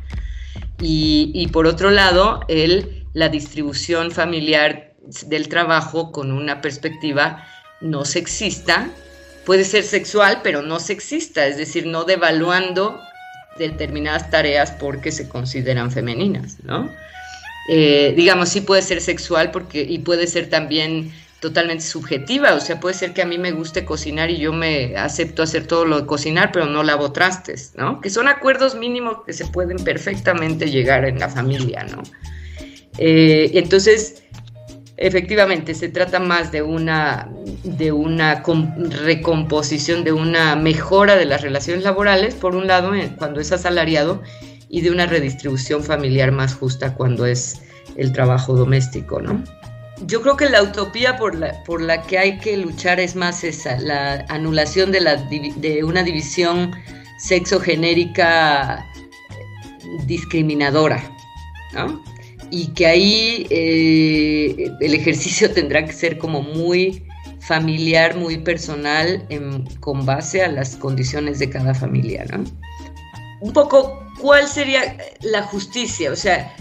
Y por otro lado, la distribución familiar del trabajo con una perspectiva no sexista, puede ser sexual, pero no sexista, es decir, no devaluando determinadas tareas porque se consideran femeninas, ¿no? Digamos, sí puede ser sexual y puede ser también totalmente subjetiva, o sea, puede ser que a mí me guste cocinar y yo me acepto hacer todo lo de cocinar, pero no lavo trastes, ¿no? Que son acuerdos mínimos que se pueden perfectamente llegar en la familia, ¿no? Entonces, efectivamente, se trata más de una recomposición, de una mejora de las relaciones laborales, por un lado, cuando es asalariado, y de una redistribución familiar más justa cuando es el trabajo doméstico, ¿no? Yo creo que la utopía por la que hay que luchar es más esa, la anulación de una división sexogenérica discriminadora, ¿no? Y que ahí el ejercicio tendrá que ser como muy familiar, muy personal, con base a las condiciones de cada familia, ¿no? Un poco, ¿cuál sería la justicia? O sea,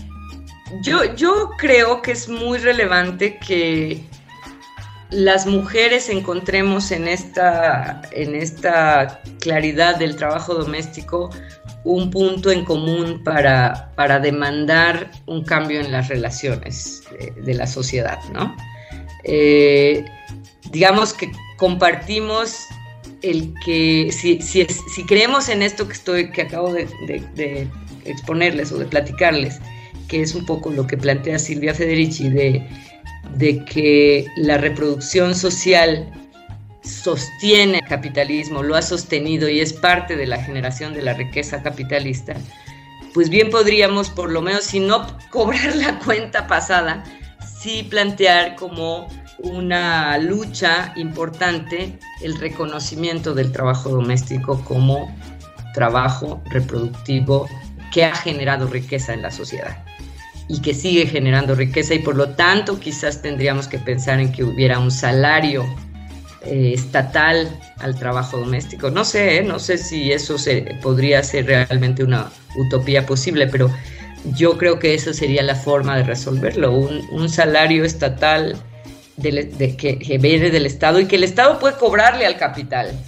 yo creo que es muy relevante que las mujeres encontremos en esta claridad del trabajo doméstico un punto en común para demandar un cambio en las relaciones de la sociedad, ¿no? Digamos que compartimos el que si creemos en esto que acabo de exponerles o de platicarles, que es un poco lo que plantea Silvia Federici, de que la reproducción social sostiene el capitalismo, lo ha sostenido y es parte de la generación de la riqueza capitalista, pues bien podríamos, por lo menos, si no cobrar la cuenta pasada, sí plantear como una lucha importante el reconocimiento del trabajo doméstico como trabajo reproductivo que ha generado riqueza en la sociedad y que sigue generando riqueza, y por lo tanto quizás tendríamos que pensar en que hubiera un salario estatal al trabajo doméstico. No sé si eso podría ser realmente una utopía posible, pero yo creo que eso sería la forma de resolverlo, un salario estatal que viene del Estado y que el Estado puede cobrarle al capital,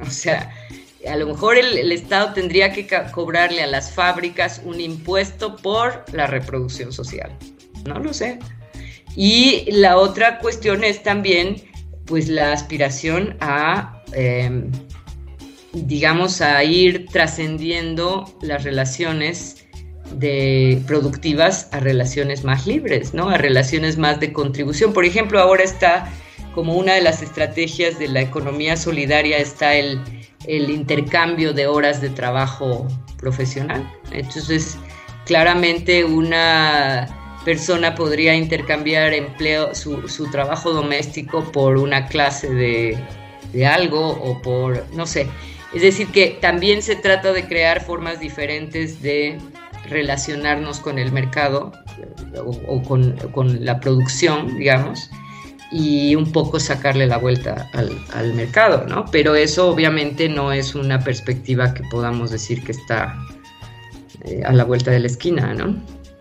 O sea, a lo mejor el Estado tendría que cobrarle a las fábricas un impuesto por la reproducción social. No lo sé. Y la otra cuestión es también, pues, la aspiración a, digamos, a ir trascendiendo las relaciones productivas a relaciones más libres, ¿no? A relaciones más de contribución. Por ejemplo, ahora está como una de las estrategias de la economía solidaria está el intercambio de horas de trabajo profesional. Entonces, claramente una persona podría intercambiar su trabajo doméstico por una clase de algo o por, no sé. Es decir, que también se trata de crear formas diferentes de relacionarnos con el mercado o con la producción, digamos, y un poco sacarle la vuelta al mercado, ¿no? Pero eso obviamente no es una perspectiva que podamos decir que está a la vuelta de la esquina, ¿no?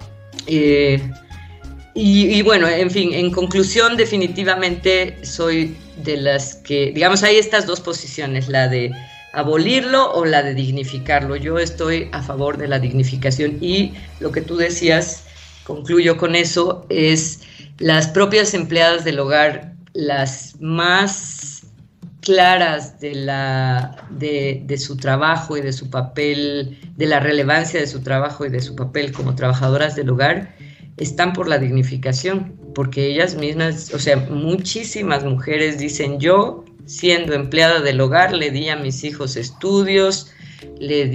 Y bueno, en fin, en conclusión, definitivamente soy de las que, digamos, hay estas dos posiciones, la de abolirlo o la de dignificarlo. Yo estoy a favor de la dignificación y lo que tú decías, concluyo con eso, es las propias empleadas del hogar, las más claras de su trabajo y de su papel, de la relevancia de su trabajo y de su papel como trabajadoras del hogar, están por la dignificación, porque ellas mismas, o sea, muchísimas mujeres dicen, yo, siendo empleada del hogar, le di a mis hijos estudios, les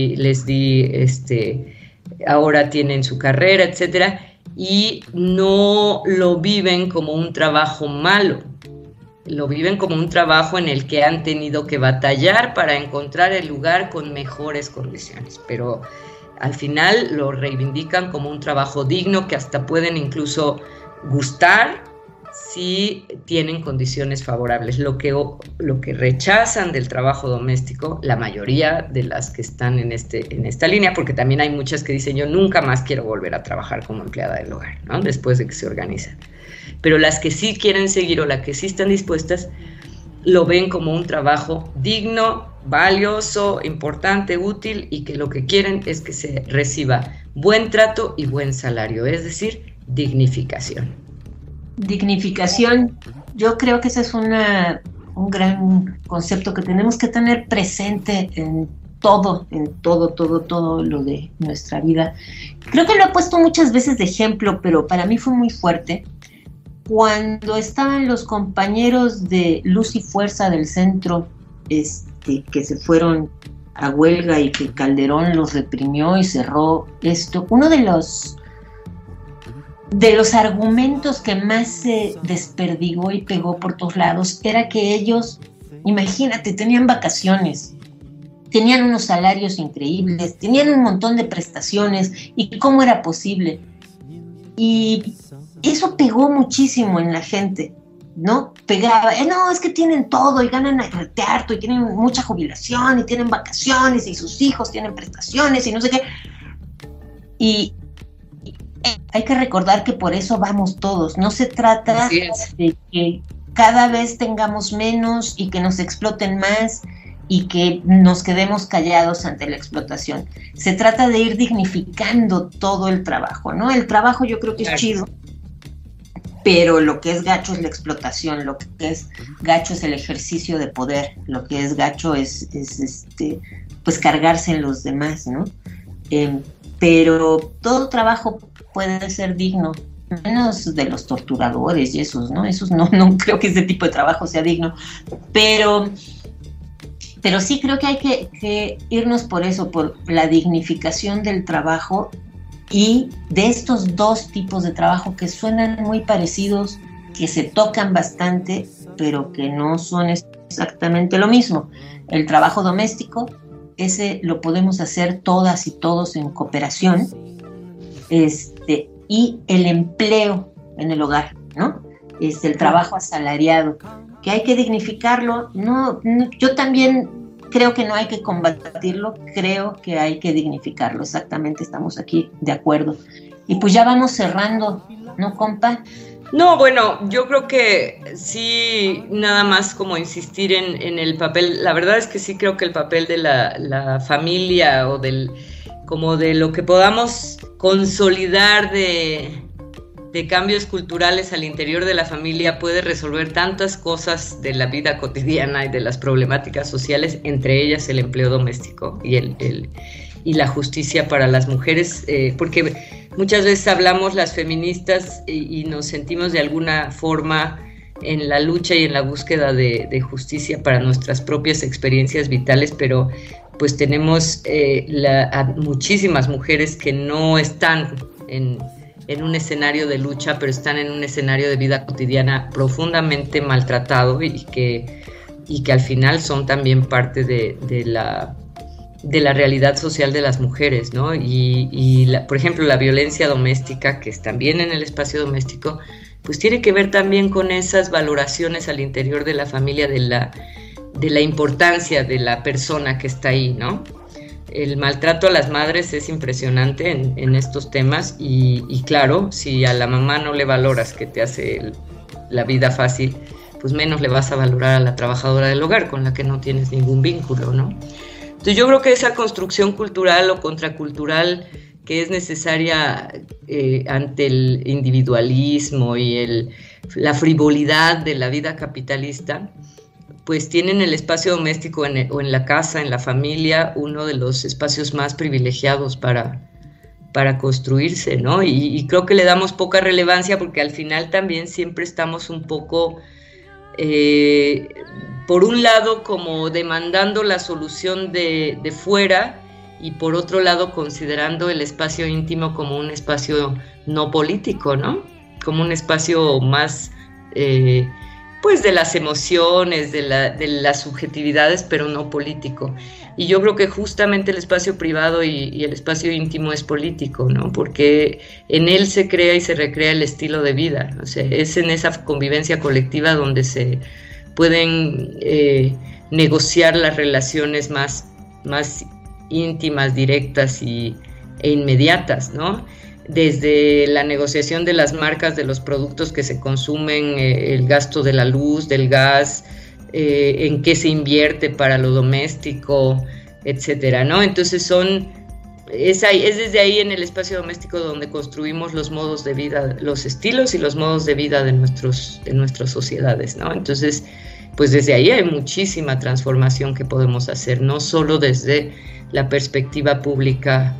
di, ahora tienen su carrera, etcétera, y no lo viven como un trabajo malo, lo viven como un trabajo en el que han tenido que batallar para encontrar el lugar con mejores condiciones, pero al final lo reivindican como un trabajo digno que hasta pueden incluso gustar si tienen condiciones favorables. Lo que rechazan del trabajo doméstico, la mayoría de las que están en esta línea, porque también hay muchas que dicen yo nunca más quiero volver a trabajar como empleada del hogar, ¿no? Después de que se organizan. Pero las que sí quieren seguir o las que sí están dispuestas, lo ven como un trabajo digno, valioso, importante, útil y que lo que quieren es que se reciba buen trato y buen salario, es decir, dignificación. Dignificación, yo creo que ese es un gran concepto que tenemos que tener presente en todo lo de nuestra vida. Creo que lo he puesto muchas veces de ejemplo, pero para mí fue muy fuerte. Cuando estaban los compañeros de Luz y Fuerza del centro, que se fueron a huelga y que Calderón los reprimió y cerró esto, uno de los argumentos que más se desperdigó y pegó por todos lados era que ellos, imagínate, tenían vacaciones, tenían unos salarios increíbles, tenían un montón de prestaciones, y cómo era posible. Y eso pegó muchísimo en la gente, ¿no? Pegaba, no, es que tienen todo y ganan harto y tienen mucha jubilación y tienen vacaciones y sus hijos tienen prestaciones y no sé qué. Y hay que recordar que por eso vamos todos. No se trata de que cada vez tengamos menos y que nos exploten más y que nos quedemos callados ante la explotación. Se trata de ir dignificando todo el trabajo, ¿no? El trabajo yo creo que es chido, pero lo que es gacho es la explotación, lo que es gacho es el ejercicio de poder, lo que es gacho es pues cargarse en los demás, ¿no? Pero todo trabajo puede ser digno, menos de los torturadores y esos, ¿no? Esos no creo que ese tipo de trabajo sea digno, pero sí creo que hay que irnos por eso, por la dignificación del trabajo y de estos dos tipos de trabajo que suenan muy parecidos, que se tocan bastante, pero que no son exactamente lo mismo. El trabajo doméstico, ese lo podemos hacer todas y todos en cooperación, y el empleo en el hogar, ¿no? El trabajo asalariado, que hay que dignificarlo. No, yo también creo que no hay que combatirlo, creo que hay que dignificarlo, exactamente, estamos aquí de acuerdo. Y pues ya vamos cerrando, ¿no, compa? No, bueno, yo creo que sí, nada más como insistir en el papel. La verdad es que sí creo que el papel de la familia o como de lo que podamos consolidar de cambios culturales al interior de la familia puede resolver tantas cosas de la vida cotidiana y de las problemáticas sociales, entre ellas el empleo doméstico y la justicia para las mujeres, porque muchas veces hablamos las feministas y nos sentimos de alguna forma en la lucha y en la búsqueda de justicia para nuestras propias experiencias vitales, pero pues tenemos a muchísimas mujeres que no están en un escenario de lucha, pero están en un escenario de vida cotidiana profundamente maltratado y que al final son también parte de la realidad social de las mujeres, ¿no? Por ejemplo, la violencia doméstica, que es también en el espacio doméstico, pues tiene que ver también con esas valoraciones al interior de la familia de la importancia de la persona que está ahí, ¿no? El maltrato a las madres es impresionante en estos temas y claro, si a la mamá no le valoras que te hace la vida fácil, pues menos le vas a valorar a la trabajadora del hogar con la que no tienes ningún vínculo, ¿no? Entonces yo creo que esa construcción cultural o contracultural que es necesaria ante el individualismo y la frivolidad de la vida capitalista, pues tienen el espacio doméstico o en la casa, en la familia, uno de los espacios más privilegiados para construirse, ¿no? Y creo que le damos poca relevancia porque al final también siempre estamos un poco, por un lado, como demandando la solución de fuera y por otro lado considerando el espacio íntimo como un espacio no político, ¿no? Como un espacio más pues de las emociones, de las subjetividades, pero no político. Y yo creo que justamente el espacio privado y el espacio íntimo es político, ¿no? Porque en él se crea y se recrea el estilo de vida. O sea, es en esa convivencia colectiva donde se pueden negociar las relaciones más íntimas, directas e inmediatas, ¿no? Desde la negociación de las marcas de los productos que se consumen, el gasto de la luz, del gas, en qué se invierte para lo doméstico, etcétera, ¿no? Entonces es desde ahí en el espacio doméstico donde construimos los modos de vida, los estilos y los modos de vida de nuestras sociedades, ¿no? Entonces, pues desde ahí hay muchísima transformación que podemos hacer, no solo desde la perspectiva pública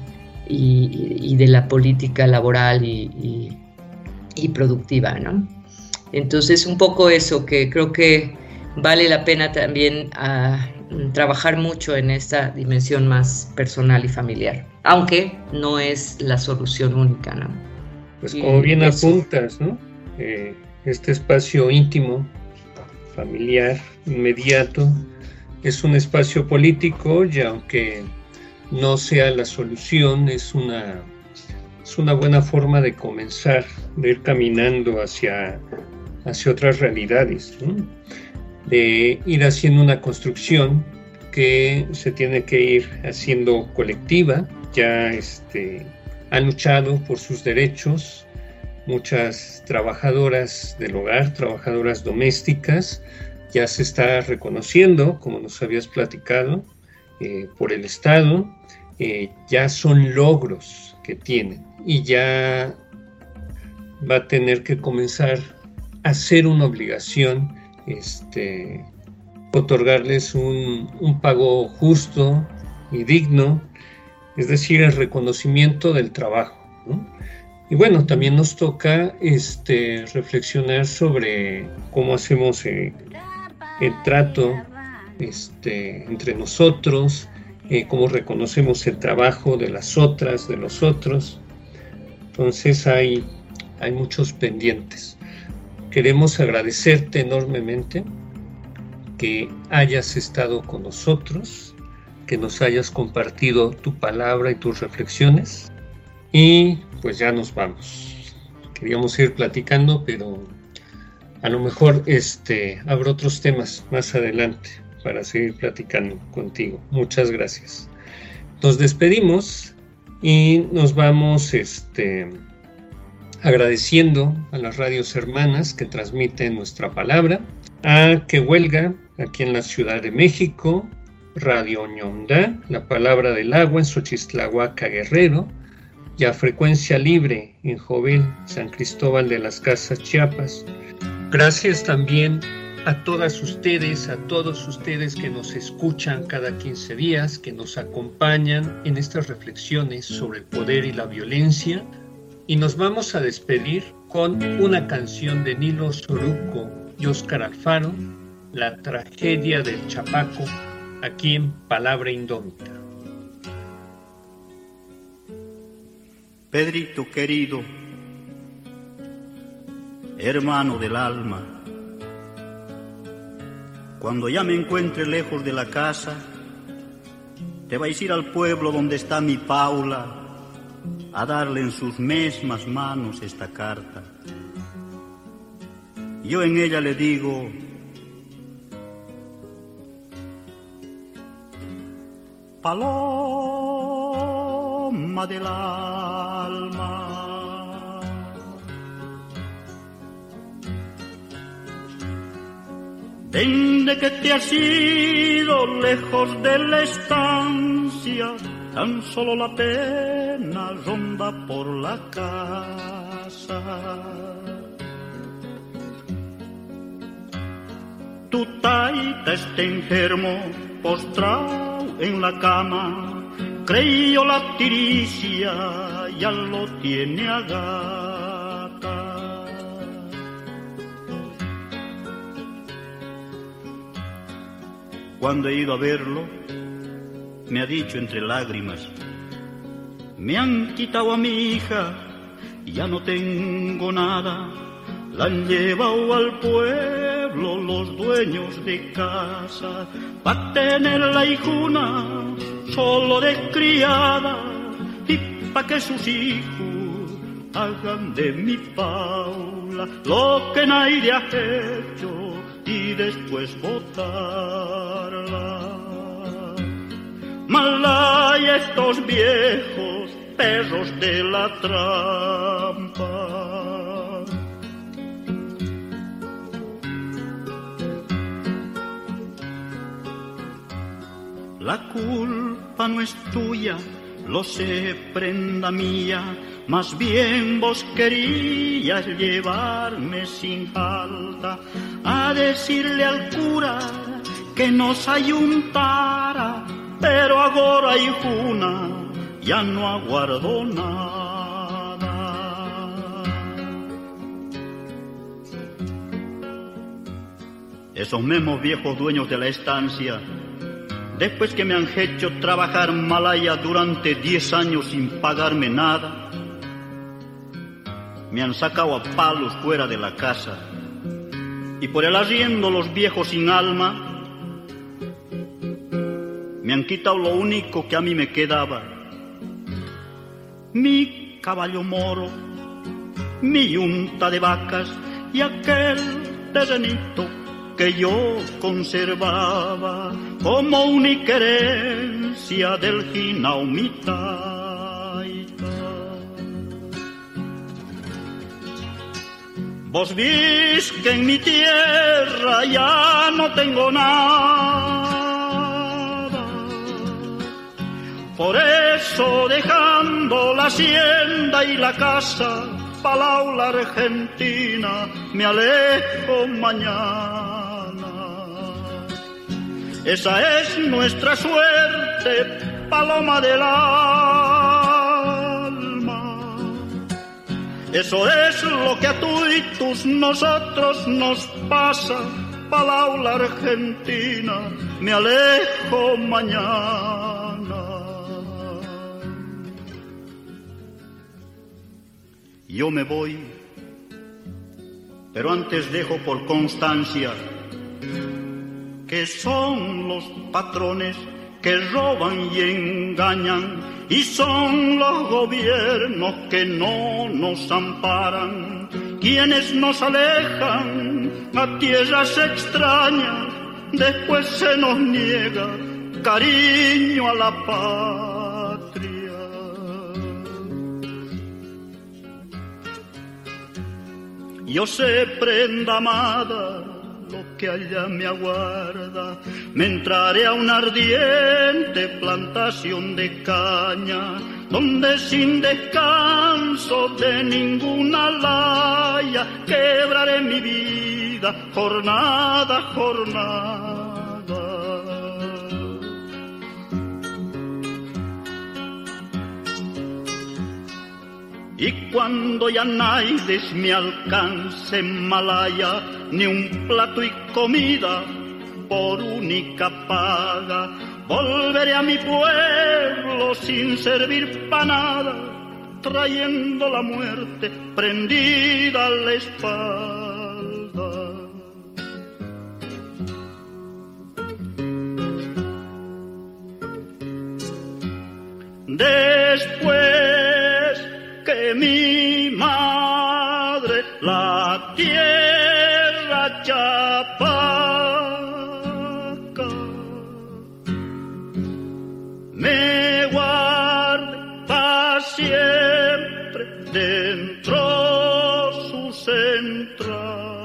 y de la política laboral y productiva, ¿no? Entonces un poco eso, que creo que vale la pena también trabajar mucho en esta dimensión más personal y familiar, aunque no es la solución única, ¿no? Pues como bien apuntas, ¿no? Este espacio íntimo, familiar, inmediato, es un espacio político y aunque no sea la solución, es una buena forma de comenzar, de ir caminando hacia otras realidades, ¿no? De ir haciendo una construcción que se tiene que ir haciendo colectiva. Ya han luchado por sus derechos muchas trabajadoras del hogar, trabajadoras domésticas, ya se está reconociendo, como nos habías platicado, por el Estado, ya son logros que tienen y ya va a tener que comenzar a ser una obligación otorgarles un pago justo y digno, es decir, el reconocimiento del trabajo, ¿no? Y bueno, también nos toca reflexionar sobre cómo hacemos el trato entre nosotros, cómo reconocemos el trabajo de las otras, de los otros. Entonces hay muchos pendientes. Queremos agradecerte enormemente que hayas estado con nosotros, que nos hayas compartido tu palabra y tus reflexiones. Y pues ya nos vamos. Queríamos ir platicando, pero a lo mejor habrá otros temas más adelante para seguir platicando contigo. Muchas gracias. Nos despedimos y nos vamos agradeciendo a las radios hermanas que transmiten nuestra palabra, a Quehuelga, aquí en la Ciudad de México, Radio Ñondá, La Palabra del Agua en Xochistlahuaca, Guerrero, y a Frecuencia Libre en Jovel, San Cristóbal de las Casas, Chiapas. Gracias también a todas ustedes, a todos ustedes que nos escuchan cada 15 días, que nos acompañan en estas reflexiones sobre el poder y la violencia. Y nos vamos a despedir con una canción de Nilo Soruco y Óscar Alfaro, La Tragedia del Chapaco, aquí en Palabra Indómita. Pedrito querido, hermano del alma, cuando ya me encuentre lejos de la casa, te vais a ir al pueblo donde está mi Paula a darle en sus mismas manos esta carta. Yo en ella le digo: paloma del alma, desde que te has ido lejos de la estancia, tan solo la pena ronda por la casa. Tu taita está enfermo, postrado en la cama, creyó la tiricia, ya lo tiene a gata. Cuando he ido a verlo, me ha dicho entre lágrimas: me han quitado a mi hija, ya no tengo nada, la han llevado al pueblo los dueños de casa, pa' tener la hijuna solo de criada, y pa' que sus hijos hagan de mi Paula lo que nadie ha hecho y después botarla. Mal hay estos viejos perros de la trampa. La culpa no es tuya, lo sé, prenda mía, más bien vos querías llevarme sin falta a decirle al cura que nos ayuntara, pero agora hijuna ya no aguardo nada. Esos mismos viejos dueños de la estancia, después que me han hecho trabajar malaya durante 10 años sin pagarme nada, me han sacado a palos fuera de la casa, y por el arriendo los viejos sin alma me han quitado lo único que a mí me quedaba: mi caballo moro, mi yunta de vacas y aquel terrenito que yo conservaba como única herencia del Ginao mi taita. Vos vís que en mi tierra ya no tengo nada, por eso dejando la hacienda y la casa, pa' la Argentina me alejo mañana. Esa es nuestra suerte, paloma del alma. Eso es lo que a tú y tus nosotros nos pasa, pa' la Argentina me alejo mañana. Yo me voy, pero antes dejo por constancia que son los patrones que roban y engañan, y son los gobiernos que no nos amparan, quienes nos alejan a tierras extrañas, después se nos niega cariño a la patria. yo sé, prenda amada, lo que allá me aguarda. Me entraré a una ardiente plantación de caña, donde sin descanso de ninguna laya quebraré mi vida jornada a jornada. Y cuando ya naides me alcance en Malaya, ni un plato y comida por única paga, volveré a mi pueblo sin servir pa' nada, trayendo la muerte prendida a la espalda. Después que mi madre la tierra chapaca me guarde pa' siempre dentro sus entrañas.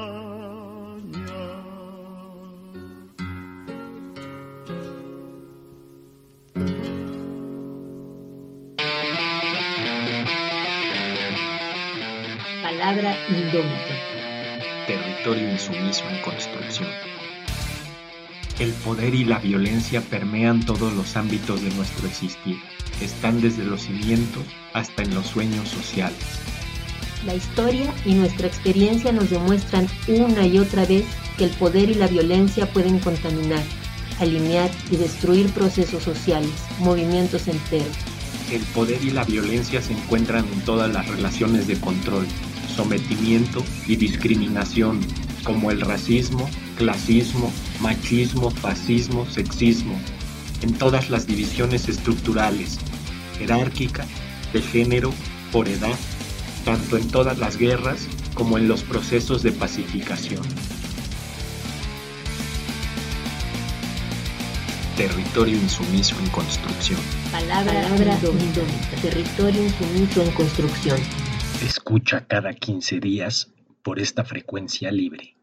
Palabra indómita. Territorio insumiso en construcción. El poder y la violencia permean todos los ámbitos de nuestro existir. Están desde los cimientos hasta en los sueños sociales. La historia y nuestra experiencia nos demuestran una y otra vez que el poder y la violencia pueden contaminar, alinear y destruir procesos sociales, movimientos enteros. El poder y la violencia se encuentran en todas las relaciones de control, sometimiento y discriminación, como el racismo, clasismo, machismo, fascismo, sexismo, en todas las divisiones estructurales, jerárquica, de género, por edad, tanto en todas las guerras como en los procesos de pacificación. Territorio insumiso en construcción. Palabra indómita. Territorio insumiso en construcción. Escucha cada 15 días por esta frecuencia libre.